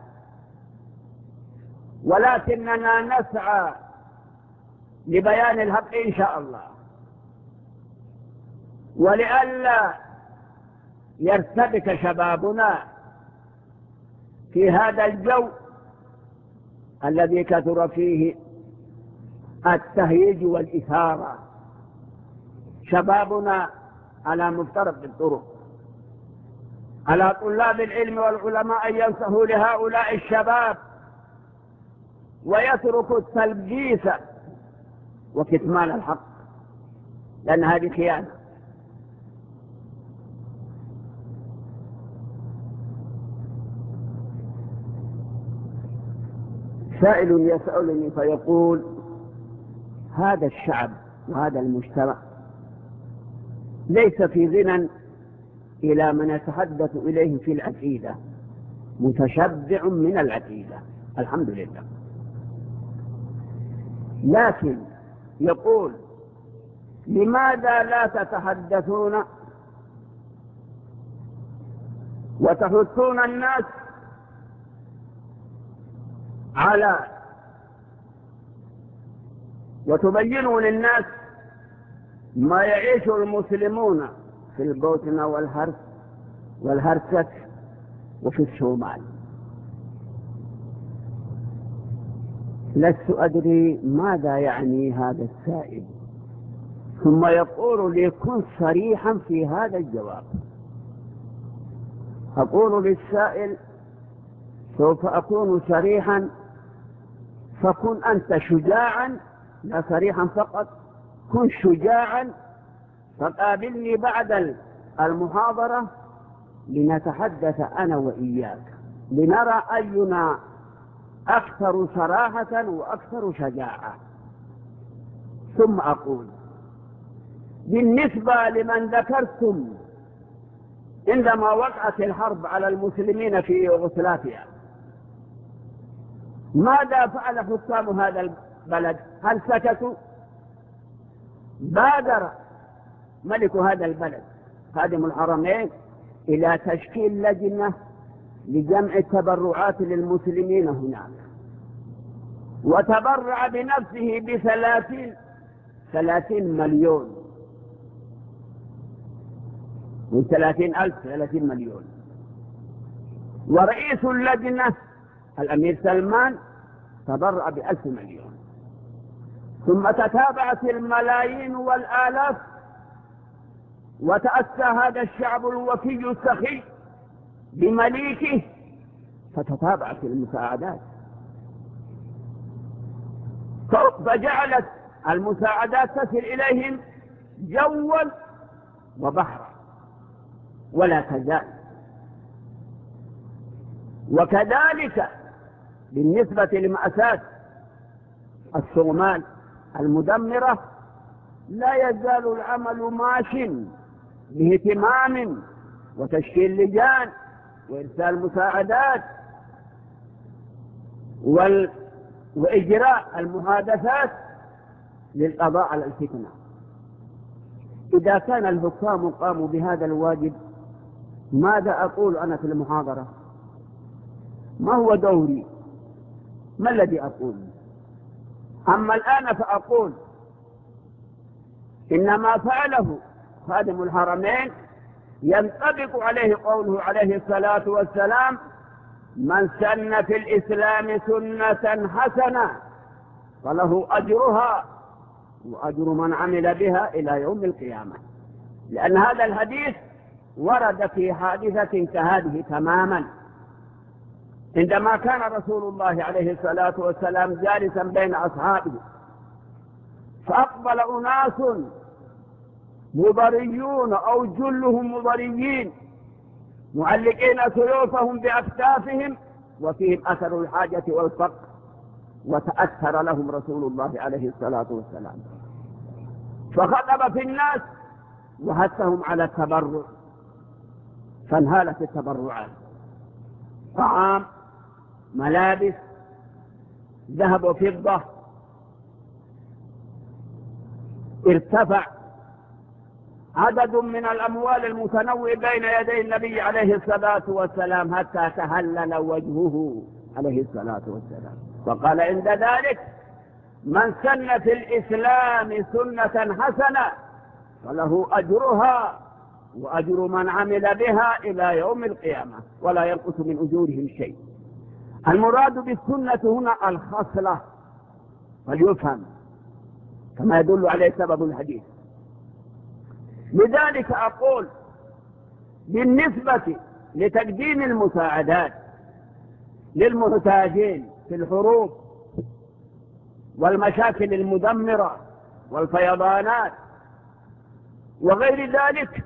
ولكننا نسعى لبيان الحق إن شاء الله، ولئلا يرتبك شبابنا في هذا الجو الذي كثر فيه التهييج والإثارة. شبابنا على مفترق الطرق، على طلاب العلم والعلماء أن ينصحوا لهؤلاء الشباب ويتركوا التلبيس وكتمان الحق، لأن هذه خيانة. سائل يسألني فيقول: هذا الشعب وهذا المجتمع ليس في غنى إلى من يتحدث إليه في العقيدة، متشبع من العقيدة الحمد لله، لكن يقول: لماذا لا تتحدثون وتحثون الناس على وتبينوا للناس ما يعيش المسلمون في البوسنة والهرس والهرسك وفي الشمال؟ لست أدري ماذا يعني هذا السائل، ثم يقول لي: كن صريحا في هذا الجواب. أقول للسائل: سوف أكون صريحا، فكن أنت شجاعا، لا صريحا فقط، كن شجاعا، فقابلني بعد المحاضرة لنتحدث أنا وإياك، لنرى أينا أكثر صراحة وأكثر شجاعة. ثم أقول: بالنسبة لمن ذكرتم عندما وقعت الحرب على المسلمين في يوغوسلافيا، ماذا فعل حكام هذا البلد؟ هل سكتوا؟ بادر ملك هذا البلد خادم الحرمين إلى تشكيل لجنة لجمع التبرعات للمسلمين هناك، وتبرع بنفسه بثلاثين ثلاثين مليون من ثلاثين ألف ثلاثين مليون. ورئيس اللجنة الأمير سلمان تبرع بألف مليون. ثم تتابعت الملايين والآلاف، وتأسى هذا الشعب الوفي السخي بمليكه، فتتابعت المساعدات، فجعلت المساعدات تصل إليهم جوا وبحرا ولا تزال. وكذلك بالنسبة لمأساة الصومال المدمرة، لا يزال العمل ماشٍ باهتمام وتشكيل لجان وإرسال مساعدات وال... وإجراء المحادثات للقضاء على الفتنة. إذا كان الحكام قاموا بهذا الواجب ماذا أقول أنا في المحاضرة؟ ما هو دوري؟ ما الذي أقول؟ أما الآن فأقول إن ما فعله خادم الحرمين ينطبق عليه قوله عليه الصلاة والسلام: من سن في الإسلام سنة حسنة فله أجرها وأجر من عمل بها إلى يوم القيامة. لأن هذا الحديث ورد في حادثة كهذه تماما، عندما كان رسول الله عليه الصلاة والسلام جالسا بين أصحابه، فأقبل أناس مضريون أو جلهم مضريين معلقين سيوفهم بأكتافهم وفيهم أثر الحاجة والفقر، وتأثر لهم رسول الله عليه الصلاة والسلام، فخطب في الناس وحثهم على التبرع، فانهالت التبرعات: طعام، ملابس، ذهب وفضة. ارتفع عدد من الأموال المتنوع بين يدي النبي عليه الصلاة والسلام حتى تهلل وجهه عليه الصلاة والسلام، فقال عند ذلك: من سن في الإسلام سنة حسنة فله أجرها وأجر من عمل بها إلى يوم القيامة ولا ينقص من أجورهم شيء. المراد بالسنة هنا الخصلة، فليفهم كما يدل عليه سبب الحديث. لذلك أقول بالنسبة لتقديم المساعدات للمحتاجين في الحروب والمشاكل المدمرة والفيضانات وغير ذلك،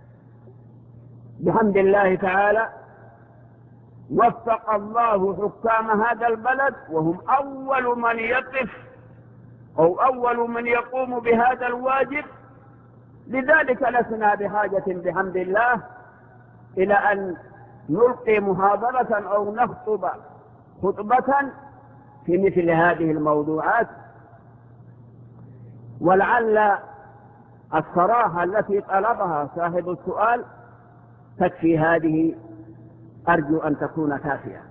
بحمد الله تعالى وفق الله حكام هذا البلد، وهم أول من يقف أو أول من يقوم بهذا الواجب. لذلك لسنا بحاجة بحمد الله إلى أن نلقي محاضرة أو نخطب خطبة في مثل هذه الموضوعات، ولعل الصراحة التي طلبها صاحب السؤال تكفي هذه، أرجو أن تكون كافية.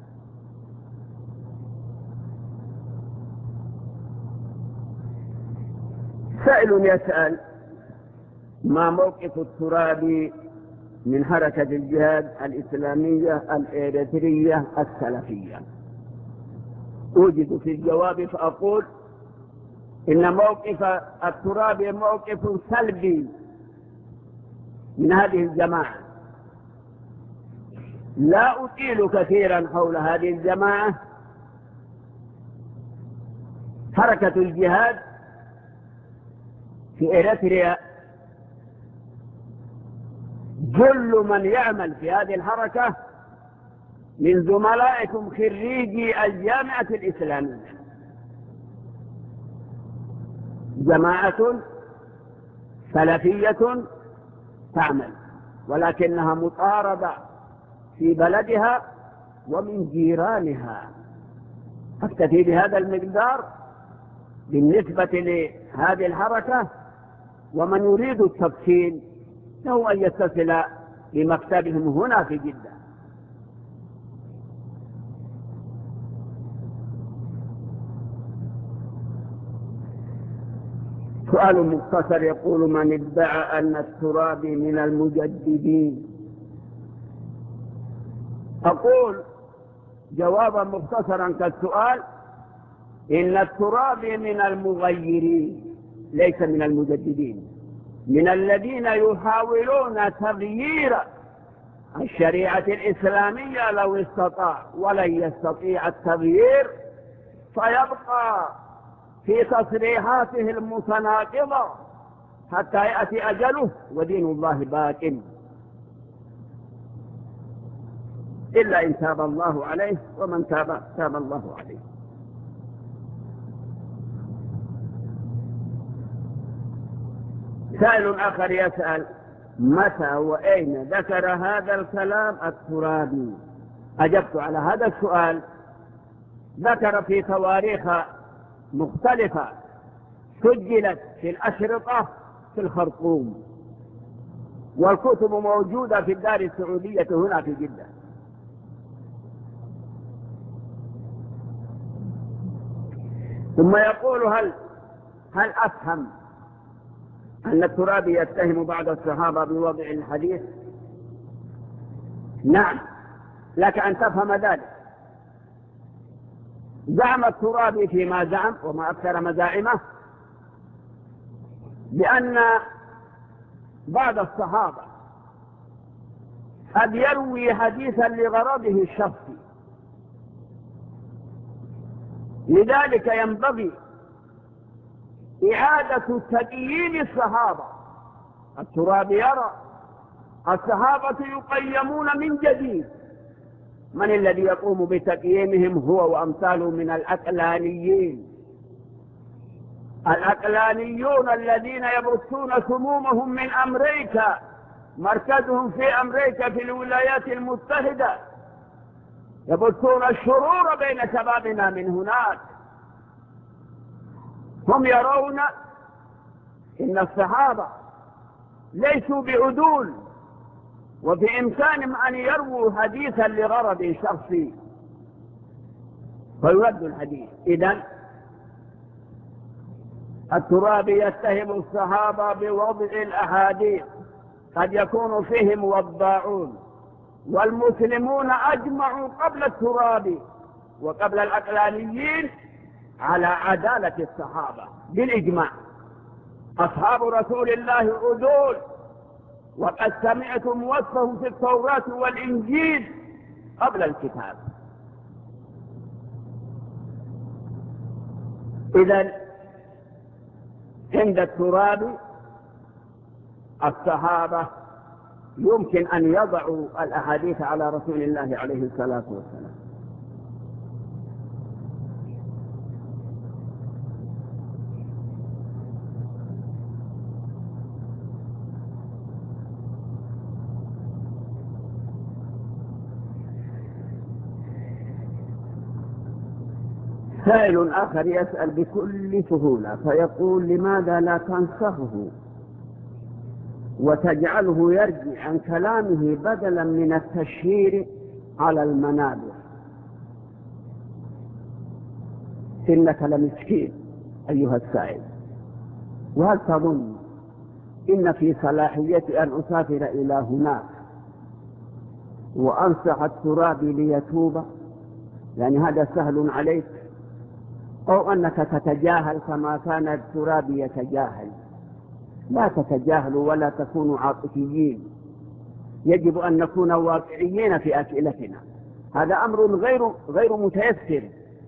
سائل يسأل: ما موقف الترابي من حركة الجهاد الإسلامية الإريترية السلفية؟ أوجد في الجواب فأقول إن موقف الترابي موقف سلبي من هذه الجماعة. لا أطيل كثيرا حول هذه الجماعة. حركة الجهاد في إريتريا كل من يعمل في هذه الحركة من زملائكم خريجي الجامعة الإسلامية، جماعة سلفية تعمل، ولكنها مطاردة في بلدها ومن جيرانها. أكتفي بهذا المقدار بالنسبة لهذه الحركة، ومن يريد التفصيل له أن يتصل بمكتبهم هنا في جدة. سؤال مختصر يقول: من ادعى أن الترابي من المجددين؟ أقول جوابا مختصرا كالسؤال: إن الترابي من المغيرين ليس من المجددين، من الذين يحاولون تغيير الشريعة الإسلامية لو استطاع، ولن يستطيع التغيير، فيبقى في تصريحاته المتناقضة حتى يأتي أجله ودين الله باق، إلا إن تاب الله عليه، ومن تاب تاب الله عليه. سائل آخر يسأل: متى وأين ذكر هذا الكلام الترابي؟ أجبت على هذا السؤال. ذكر في تواريخ مختلفة سجلت في الأشرطة في الخرطوم، والكتب موجودة في الدار السعودية هنا في جدة. ثم يقول هل هل أفهم أن الترابي يتهم بعض الصحابة بوضع الحديث؟ نعم، لك أن تفهم ذلك. زعم الترابي فيما زعم، وما أكثر مزاعمه، بأن بعض الصحابة قد يروي حديثا لغرضه الشخصي، لذلك ينبغي إعادة تقييم الصحابة. الترابي يرى الصحابة يقيمون من جديد. من الذي يقوم بتقييمهم؟ هو وأمثاله من العقلانيين، العقلانيون الذين يبثون سمومهم من أمريكا، مركزهم في أمريكا في الولايات المتحدة، يبثون الشرور بين شبابنا من هناك. هم يرون إن الصحابة ليسوا بعدول، وفي إمكانهم أن يرووا حديثا لغرض شخصي فيرد الحديث. إذن الترابي يتهم الصحابة بوضع الأحاديث، قد يكون فيهم وضاعون، والمسلمون أجمعوا قبل الترابي وقبل العقلانيين على عدالة الصحابة بالإجماع. أصحاب رسول الله عدول، وقد سمعتم وصفهم في التوراة والإنجيل قبل الكتاب. إذن عند الترابي الصحابة يمكن أن يضعوا الأحاديث على رسول الله عليه الصلاة والسلام. سائل آخر يسأل بكل سهولة فيقول: لماذا لا تنسخه وتجعله يرجع عن كلامه بدلا من التشهير على المنابر؟ إنك لمسكين أيها السائل، وهل تظن إن في صلاحيتي أن أسافر إلى هناك وأنصح الترابي ليتوب؟ يعني هذا سهل عليك؟ أو أنك تتجاهل كما كان الترابي يتجاهل؟ لا تتجاهلوا ولا تكونوا عاطفيين، يجب أن نكون واقعيين في أسئلتنا، هذا أمر غير غير متيسر.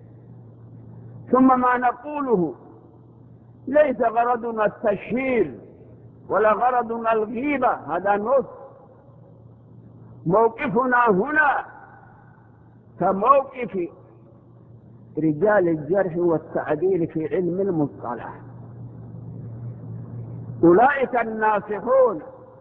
ثم ما نقوله ليس غرضنا التشهير ولا غرضنا الغيبة، هذا نص. موقفنا هنا كموقف رجال الجرح والتعديل في علم المصطلح، أولئك الناصحون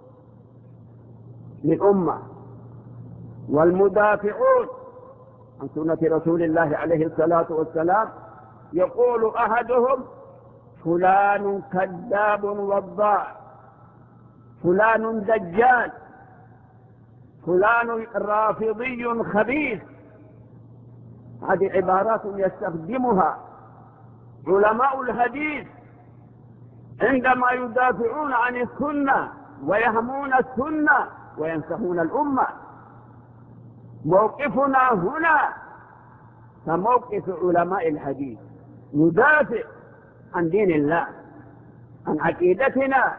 للأمة والمدافعون عن سنة رسول الله عليه الصلاة والسلام. يقول أحدهم: فلان كذاب وضاع، فلان دجال، فلان رافضي خبيث. هذه عبارات يستخدمها علماء الحديث عندما يدافعون عن السنة ويهمون السنة وينصحون الأمة. موقفنا هنا كموقف علماء الحديث، ندافع عن دين الله، عن عقيدتنا،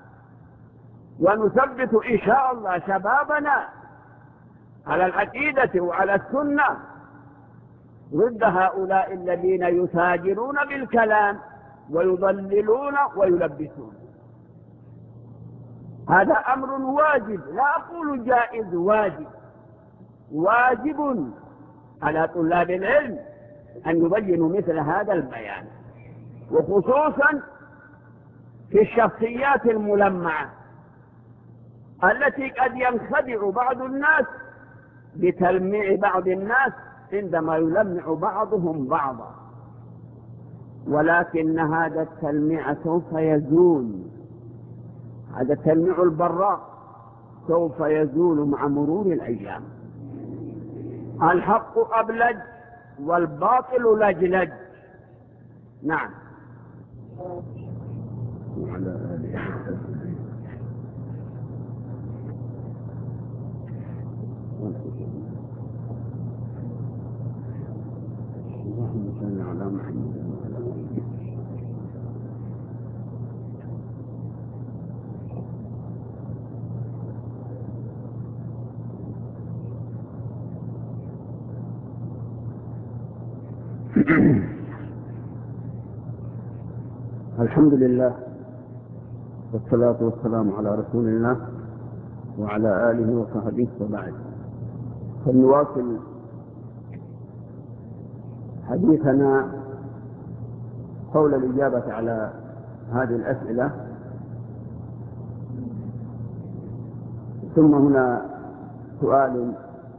ونثبت إن شاء الله شبابنا على العقيدة وعلى السنة ضد هؤلاء الذين يتاجرون بالكلام ويضللون ويلبسون. هذا أمر واجب، لا أقول جائز، واجب. واجب على طلاب العلم أن يبينوا مثل هذا البيان، وخصوصا في الشخصيات الملمعة التي قد ينخدع بعض الناس بتلميع بعض الناس عندما يلمع بعضهم بعضا، ولكن هذا التلميع سوف يزول هذا تلميع البراق سوف يزول مع مرور الأيام. الحق أبلج والباطل لجلج. نعم. وعلى آله اللهم صل على محمد وعلى آله. الحمد لله والصلاة والسلام على رسول الله وعلى آله وصحبه وبعد. فلنواصل حديثنا حول الإجابة على هذه الأسئلة. ثم هنا سؤال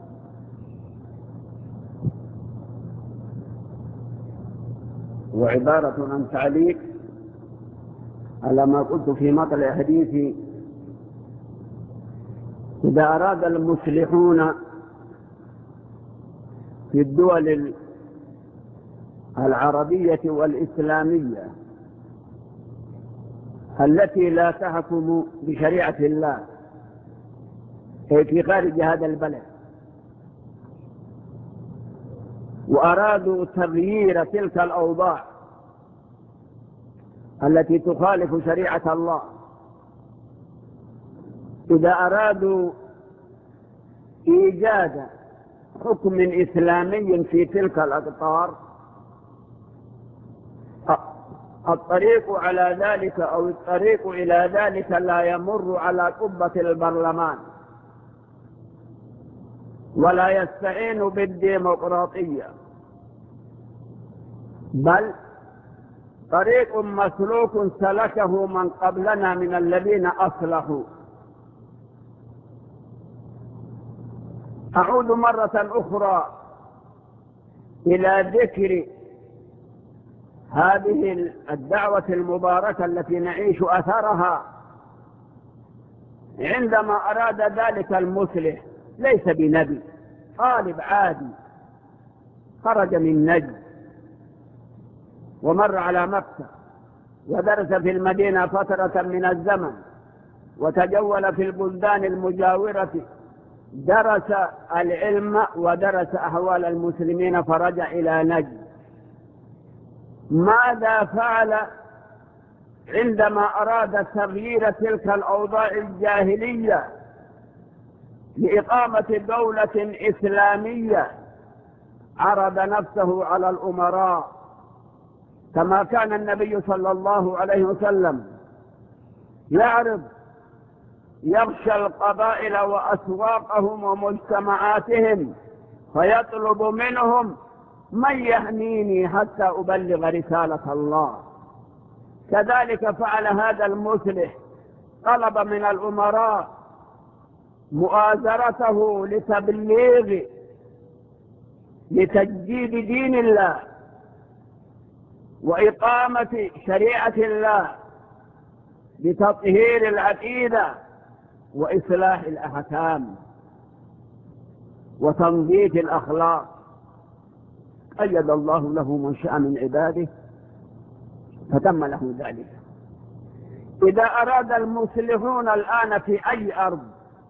وعبارة عن تعليق على ما قلت في مطلع حديثي: إذا أراد المصلحون في الدول العربية والإسلامية التي لا تحكم بشريعة الله أي في خارج هذا البلد، وأرادوا تغيير تلك الأوضاع التي تخالف شريعة الله، إذا أرادوا إيجاد حكم إسلامي في تلك الأقطار، الطريق على ذلك أو الطريق إلى ذلك لا يمر على قبة البرلمان ولا يستعين بالديمقراطية، بل طريق مسلوك سلكه من قبلنا من الذين أصلحوا. أعود مرة أخرى إلى ذكر هذه الدعوة المباركة التي نعيش أثرها. عندما أراد ذلك المصلح، ليس بنبي، طالب عادي خرج من نجد ومر على مكة ودرس في المدينة فترة من الزمن وتجول في البلدان المجاورة، درس العلم ودرس أحوال المسلمين فرجع إلى نجد. ماذا فعل عندما أراد تغيير تلك الأوضاع الجاهلية لإقامة دولة إسلامية؟ عرض نفسه على الأمراء كما كان النبي صلى الله عليه وسلم يعرض، يغشى القبائل وأسواقهم ومجتمعاتهم فيطلب منهم: من يحميني حتى أبلغ رسالة الله. كذلك فعل هذا المصلح، طلب من الأمراء مؤازرته لتبليغ لتجديد دين الله وإقامة شريعة الله، لتطهير العقيدة وإصلاح الأحكام وتنظيف الأخلاق. أيد الله له من شاء من عباده فتم له ذلك. إذا أراد المصلحون الآن في أي أرض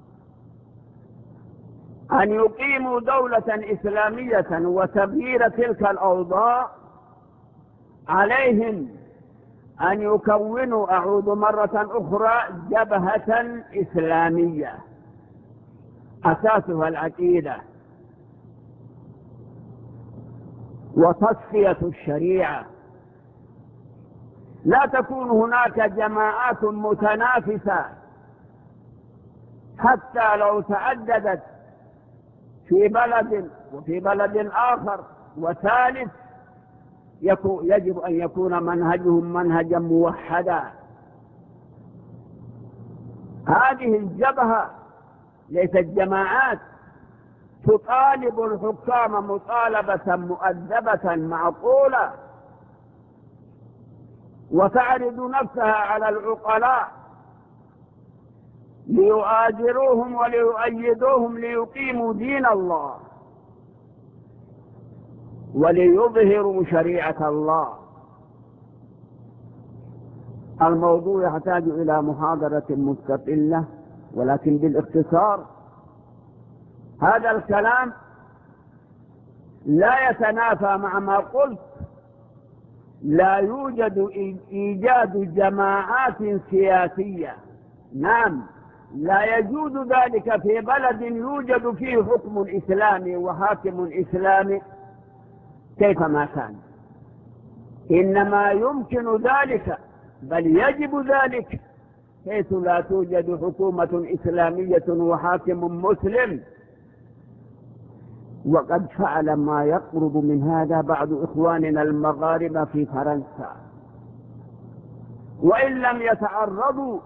أن يقيموا دولة إسلامية وتغيير تلك الأوضاع، عليهم أن يكونوا، أعود مرة أخرى، جبهة إسلامية أساسها العقيدة وتصفية الشريعة. لا تكون هناك جماعات متنافسة حتى لو تعددت في بلد وفي بلد آخر وثالث، يجب أن يكون منهجهم منهجا موحدا. هذه الجبهة ليست جماعات تطالب الحكام مطالبة مؤدبة معقولة وتعرض نفسها على العقلاء ليؤازروهم وليؤيدوهم ليقيموا دين الله وليظهروا شريعة الله. الموضوع يحتاج إلى محاضرة مستقلة، ولكن بالاختصار هذا الكلام لا يتنافى مع ما قلت. لا يوجد إيجاد جماعات سياسية، نعم لا يجوز ذلك في بلد يوجد فيه حكم إسلامي وحاكم إسلامي كيفما كان، إنما يمكن ذلك بل يجب ذلك حيث لا توجد حكومة إسلامية وحاكم مسلم. وقد فعل ما يقرب من هذا بعض إخواننا المغاربة في فرنسا، وإن لم يتعرضوا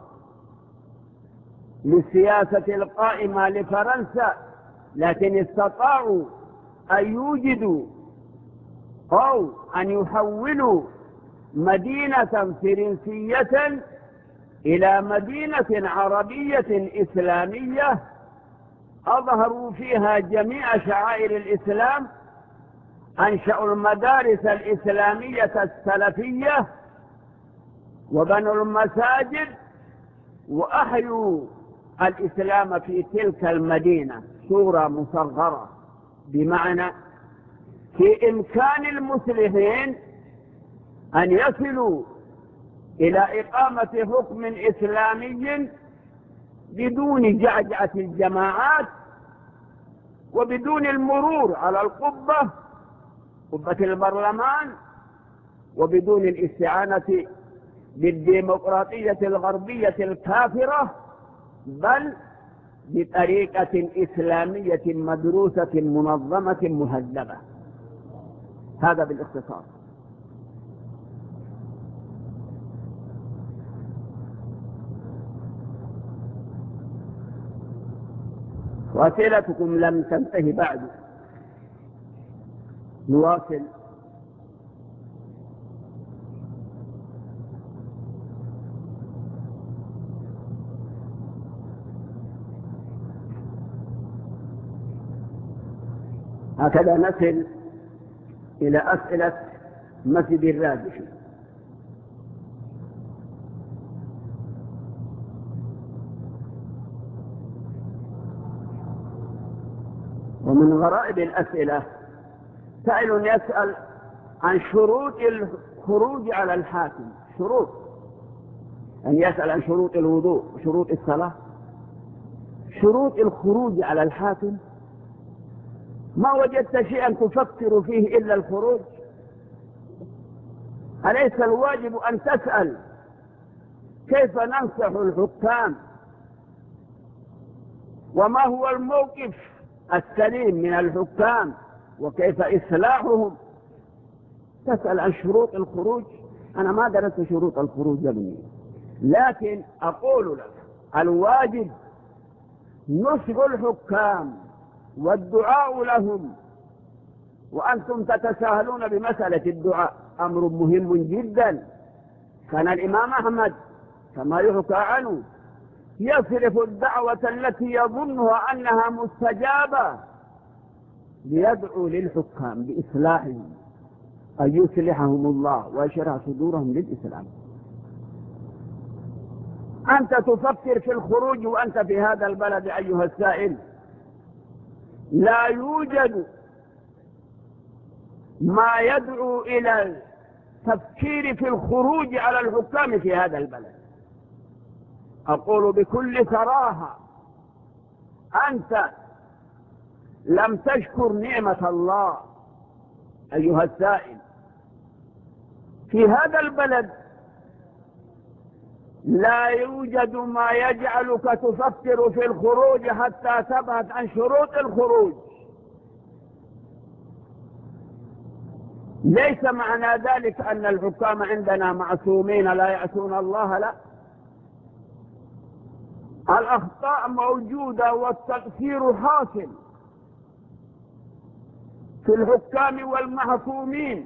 للسياسة القائمة لفرنسا لكن استطاعوا أن يوجدوا أو أن يحولوا مدينة فرنسية إلى مدينة عربية إسلامية أظهروا فيها جميع شعائر الإسلام، أنشأوا المدارس الإسلامية السلفية وبنوا المساجد وأحيوا الإسلام في تلك المدينة صورة مصغرة، بمعنى في إمكان المسلمين أن يصلوا إلى إقامة حكم إسلامي بدون جعجعة الجماعات وبدون المرور على القبة قبة البرلمان وبدون الاستعانة بالديمقراطية الغربية الكافرة، بل بطريقة إسلامية مدروسة منظمة مهذبة. هذا بالاختصار. وأسئلتكم لم تنتهي بعد، نواصل. هكذا نصل إلى أسئلة مسجد الراجحي. ومن غرائب الأسئلة سائل يسأل عن شروط الخروج على الحاكم. شروط أن يسأل عن شروط الوضوء وشروط الصلاة. شروط الخروج على الحاكم، ما وجدت شيئا تفكر فيه إلا الخروج؟ أليس الواجب أن تسأل كيف ننصح الحكام وما هو الموقف السليم من الحكام وكيف إصلاحهم؟ تسأل عن شروط الخروج؟ أنا ما درست شروط الخروج يا ابني، لكن أقول لك الواجب نصح الحكام والدعاء لهم. وأنتم تتساهلون بمسألة الدعاء، أمر مهم جدا. كان الإمام أحمد كما يحكى عنه يصرف الدعوة التي يظنها أنها مستجابة ليدعو للحكام بإصلاحهم، أن يصلحهم الله ويشرح صدورهم للإسلام. أنت تفكر في الخروج وأنت في هذا البلد أيها السائل؟ لا يوجد ما يدعو إلى التفكير في الخروج على الحكام في هذا البلد. أقول بكل صراحة أنت لم تشكر نعمة الله أيها السائل. في هذا البلد لا يوجد ما يجعلك تفكر في الخروج حتى تبحث عن شروط الخروج. ليس معنى ذلك أن الحكام عندنا معصومين لا يعصون الله، لا، الأخطاء موجودة والتقصير حاصل في الحكام والمحكومين.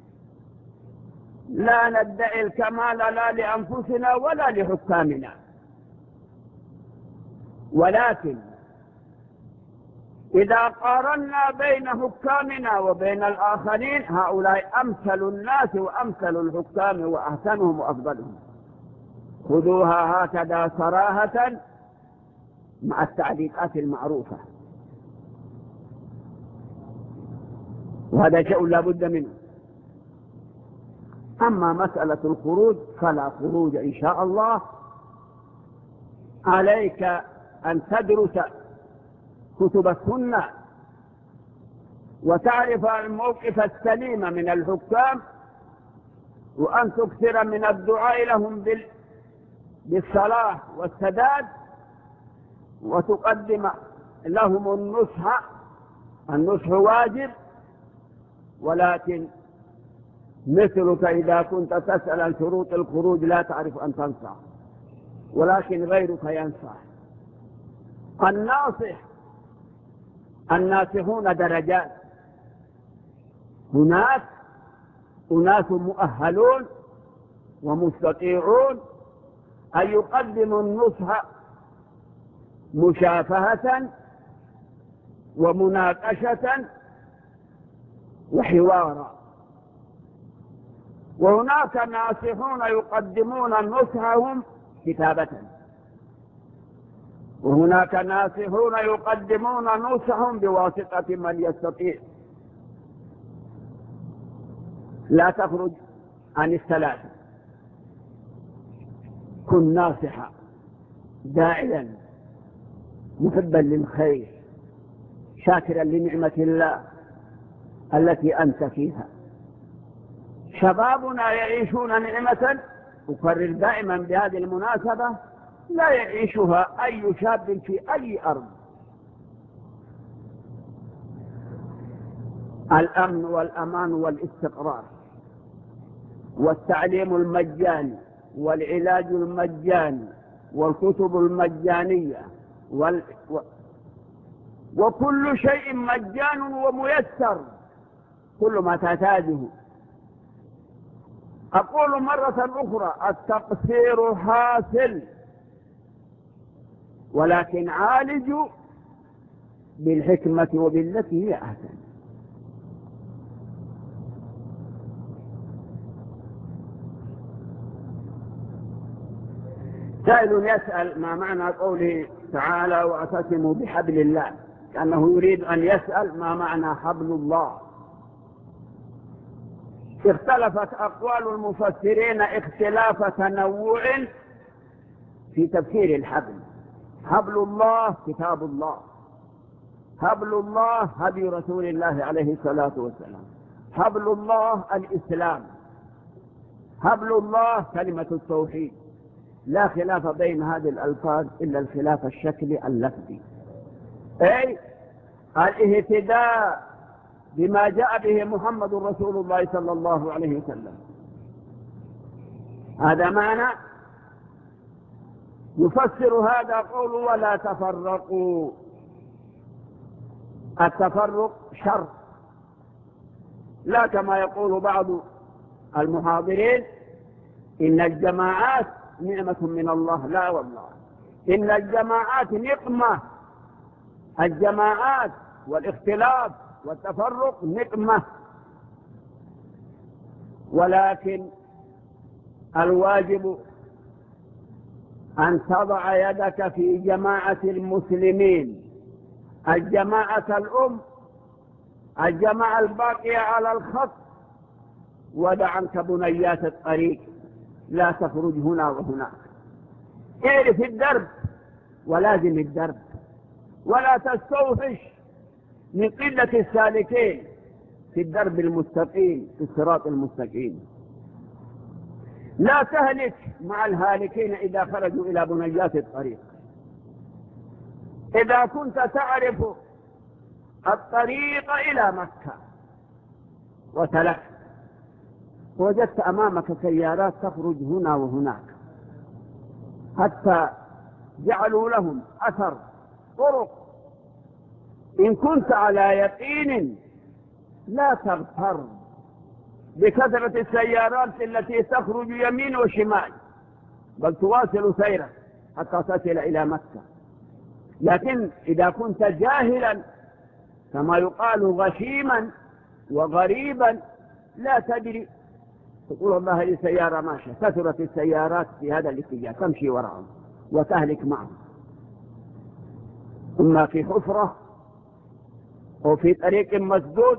لا ندعي الكمال لا لأنفسنا ولا لحكامنا، ولكن إذا قارنا بين حكامنا وبين الآخرين هؤلاء أمثل الناس وأمثل الحكام وأحسنهم وأفضلهم. خذوها هكذا صراحة مع التعليقات المعروفة، وهذا شيء لا بد منه. أما مسألة الخروج فلا خروج إن شاء الله. عليك أن تدرس كتب السنة وتعرف الموقف السليم من الحكام، وأن تكثر من الدعاء لهم بالصلاح والسداد، وتقدم لهم النصح. النصح واجب، ولكن مثلك إذا كنت تسأل عن شروط الخروج لا تعرف أن تنصح، ولكن غيرك ينصح. الناصح الناصحون درجات، هناك أناس مؤهلون ومستطيعون أن يقدموا النصح مشافهة ومناقشة وحوارا، وهناك ناصحون يقدمون نصحهم كتابة، وهناك ناصحون يقدمون نصحهم بواسطة من يستطيع. لا تخرج عن الثلاثة. كن ناصحا داعيا محبا للخير شاكرا لنعمة الله التي أنت فيها. شبابنا يعيشون نعمة، أكرر دائما بهذه المناسبة، لا يعيشها أي شاب في أي أرض. الأمن والأمان والاستقرار والتعليم المجاني والعلاج المجاني والكتب المجانية وال... و... وكل شيء مجان وميسر، كل ما تحتاجه. أقول مرة أخرى التقصير حاصل، ولكن عالجوا بالحكمة وبالتي هي أحسن. سائل يسأل ما معنى قوله تعالى واعتصموا بحبل الله، كأنه يريد أن يسأل ما معنى حبل الله. اختلفت أقوال المفسرين اختلاف تنوع في تفسير الحبل. حبل الله كتاب الله، حبل الله هدي رسول الله عليه الصلاة والسلام، حبل الله الإسلام، حبل الله كلمة التوحيد. لا خلاف بين هذه الألفاظ إلا الخلاف الشكلي اللفظي، أي الاهتداء بما جاء به محمد رسول الله صلى الله عليه وسلم. هذا معنى. يفسر هذا قول ولا تفرقوا. التفرق شر، لا كما يقول بعض المحاضرين إن الجماعات نعمة من الله. لا والله، إن الجماعات نقمة. الجماعات والاختلاف والتفرق نقمة، ولكن الواجب أن تضع يدك في جماعة المسلمين، الجماعة الأم، الجماعة الباقية على الخط، ودع عنك بنيات الطريق، لا تخرج هنا وهناك. اعرف الدرب ولازم الدرب، ولا تستوحش من قلة السالكين في الدرب المستقيم، في الصراط المستقيم. لا تهلك مع الهالكين إذا خرجوا إلى بنيات الطريق. إذا كنت تعرف الطريق إلى مكة وتلفت، وجدت أمامك سيارات تخرج هنا وهناك، حتى جعلوا لهم أثر طرق. إن كنت على يقين لا تغتر بكثرة السيارات التي تخرج يمين وشمال، بل تواصل سيرك حتى تصل إلى مكة. لكن إذا كنت جاهلا كما يقال غشيما وغريبا لا تدري، تقول والله هذه سيارة ماشية، كثرت السيارات في هذا الاتجاه، تمشي وراءهم وتهلك معهم، إما في حفرة أو في طريق مسدود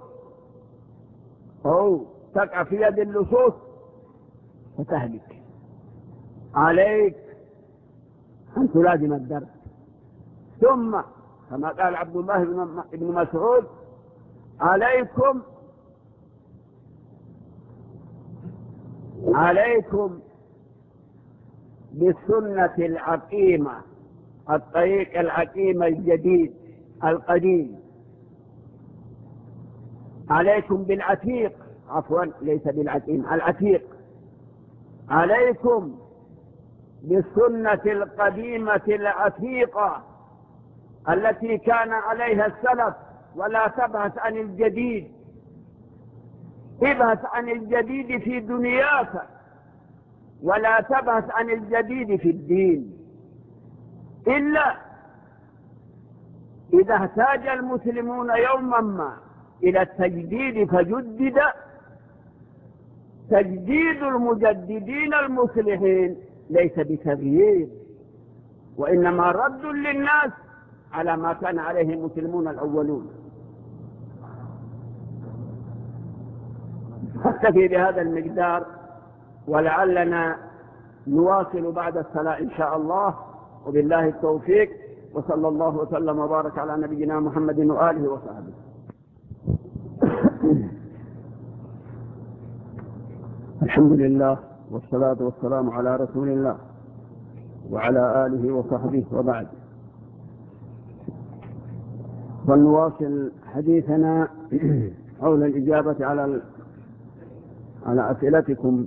أو تقع في يد اللصوص فتهلك. عليك أن تلازم الدرب. ثم كما قال عبد الله بن مسعود: عليكم عليكم بالسنة العقيمة، الطريق العقيم الجديد القديم. عليكم بالعتيق، عفوا ليس بالعقيم، العتيق. عليكم بالسنة القديمة العتيقة التي كان عليها السلف، ولا تبحث عن الجديد، ابحث عن الجديد في دنياك ولا تبحث عن الجديد في الدين، إلا إذا احتاج المسلمون يوما ما إلى التجديد فجدد. تجديد المجددين المصلحين ليس بتغيير، وإنما رد للناس على ما كان عليه المسلمون الأولون. نكتفي بهذا المقدار، ولعلنا نواصل بعد الصلاة إن شاء الله، وبالله التوفيق، وصلى الله وسلم وبارك على نبينا محمد وآله وصحبه. الحمد لله والصلاة والسلام على رسول الله وعلى آله وصحبه، وبعد. فلنواصل حديثنا حول الإجابة على على أسئلتكم.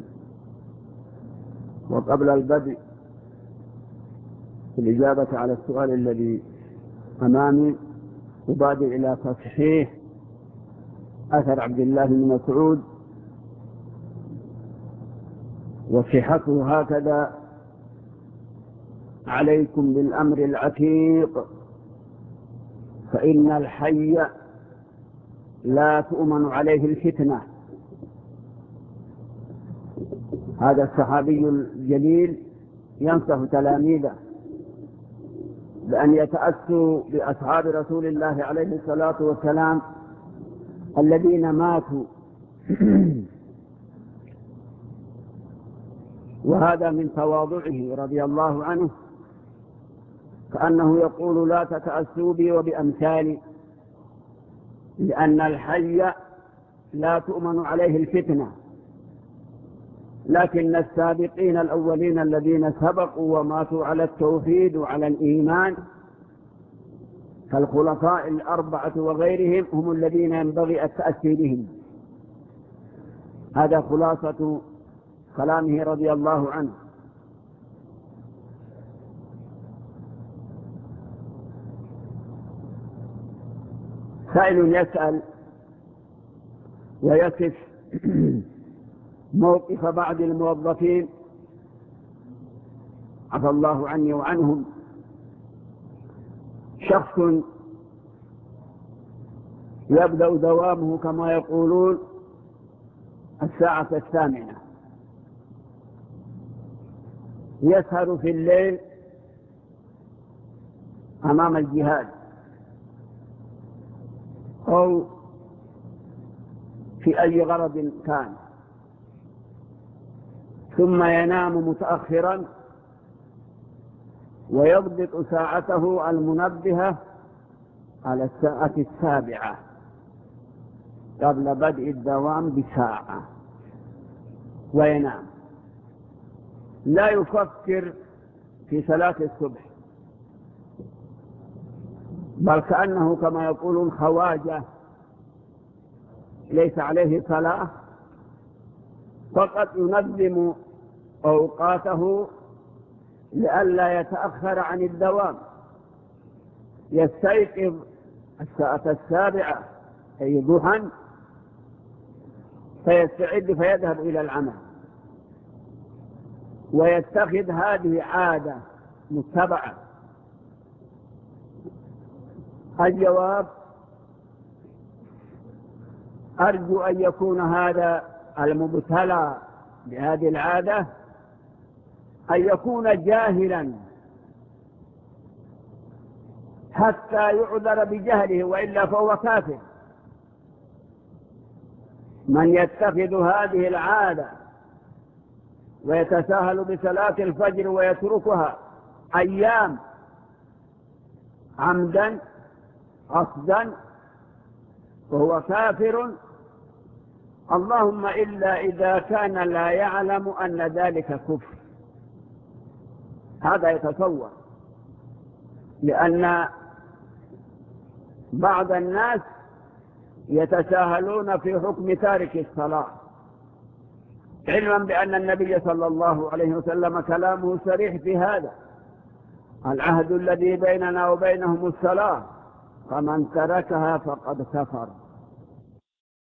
وقبل البدء في الإجابة على السؤال الذي أمامي أبادر إلى تصحيح أثر عبد الله بن مسعود، وصحته هكذا: عليكم بالأمر العتيق فإن الحي لا تؤمن عليه الفتنة. هذا الصحابي الجليل ينصح تلاميذه بأن يتأسوا بأصحاب رسول الله عليه الصلاة والسلام الذين ماتوا وهذا من تواضعه رضي الله عنه، كأنه يقول: لا تتأسوا بي وبأمثالي، لأن الحي لا تؤمن عليه الفتنة. لكن السابقين الأولين الذين سبقوا وماتوا على التوحيد وعلى الإيمان كالخلفاء الأربعة وغيرهم هم الذين ينبغي التأسي بهم. هذا خلاصة كلامه رضي الله عنه. سائل يسأل ويصف موقف بعض الموظفين عفى الله عني وعنهم. شخص يبدأ دوامه كما يقولون الساعة الثامنة، يسهر في الليل أمام الجهاد أو في أي غرض كان، ثم ينام متأخرا ويضبط ساعته المنبهة على الساعة السابعة قبل بدء الدوام بساعة وينام، لا يفكر في صلاة الصبح، بل كأنه كما يقولون خواجة ليس عليه صلاة، فقط ينظم أوقاته لئلا يتأخر عن الدوام. يستيقظ الساعة السابعة أي ضحى فيستعد فيذهب إلى العمل، ويتخذ هذه عادة متبعة الجواب: أرجو أن يكون هذا المبتلى بهذه العادة أن يكون جاهلا حتى يعذر بجهله، وإلا فهو كافر. من يتخذ هذه العادة ويتساهل بصلاة الفجر ويتركها أيام عمدا قصدا فهو كافر، اللهم إلا إذا كان لا يعلم أن ذلك كفر. هذا يتصور، لأن بعض الناس يتساهلون في حكم تارك الصلاة، علما بأن النبي صلى الله عليه وسلم كلامه صريح في هذا: العهد الذي بيننا وبينهم الصلاة، فمن تركها فقد كفر.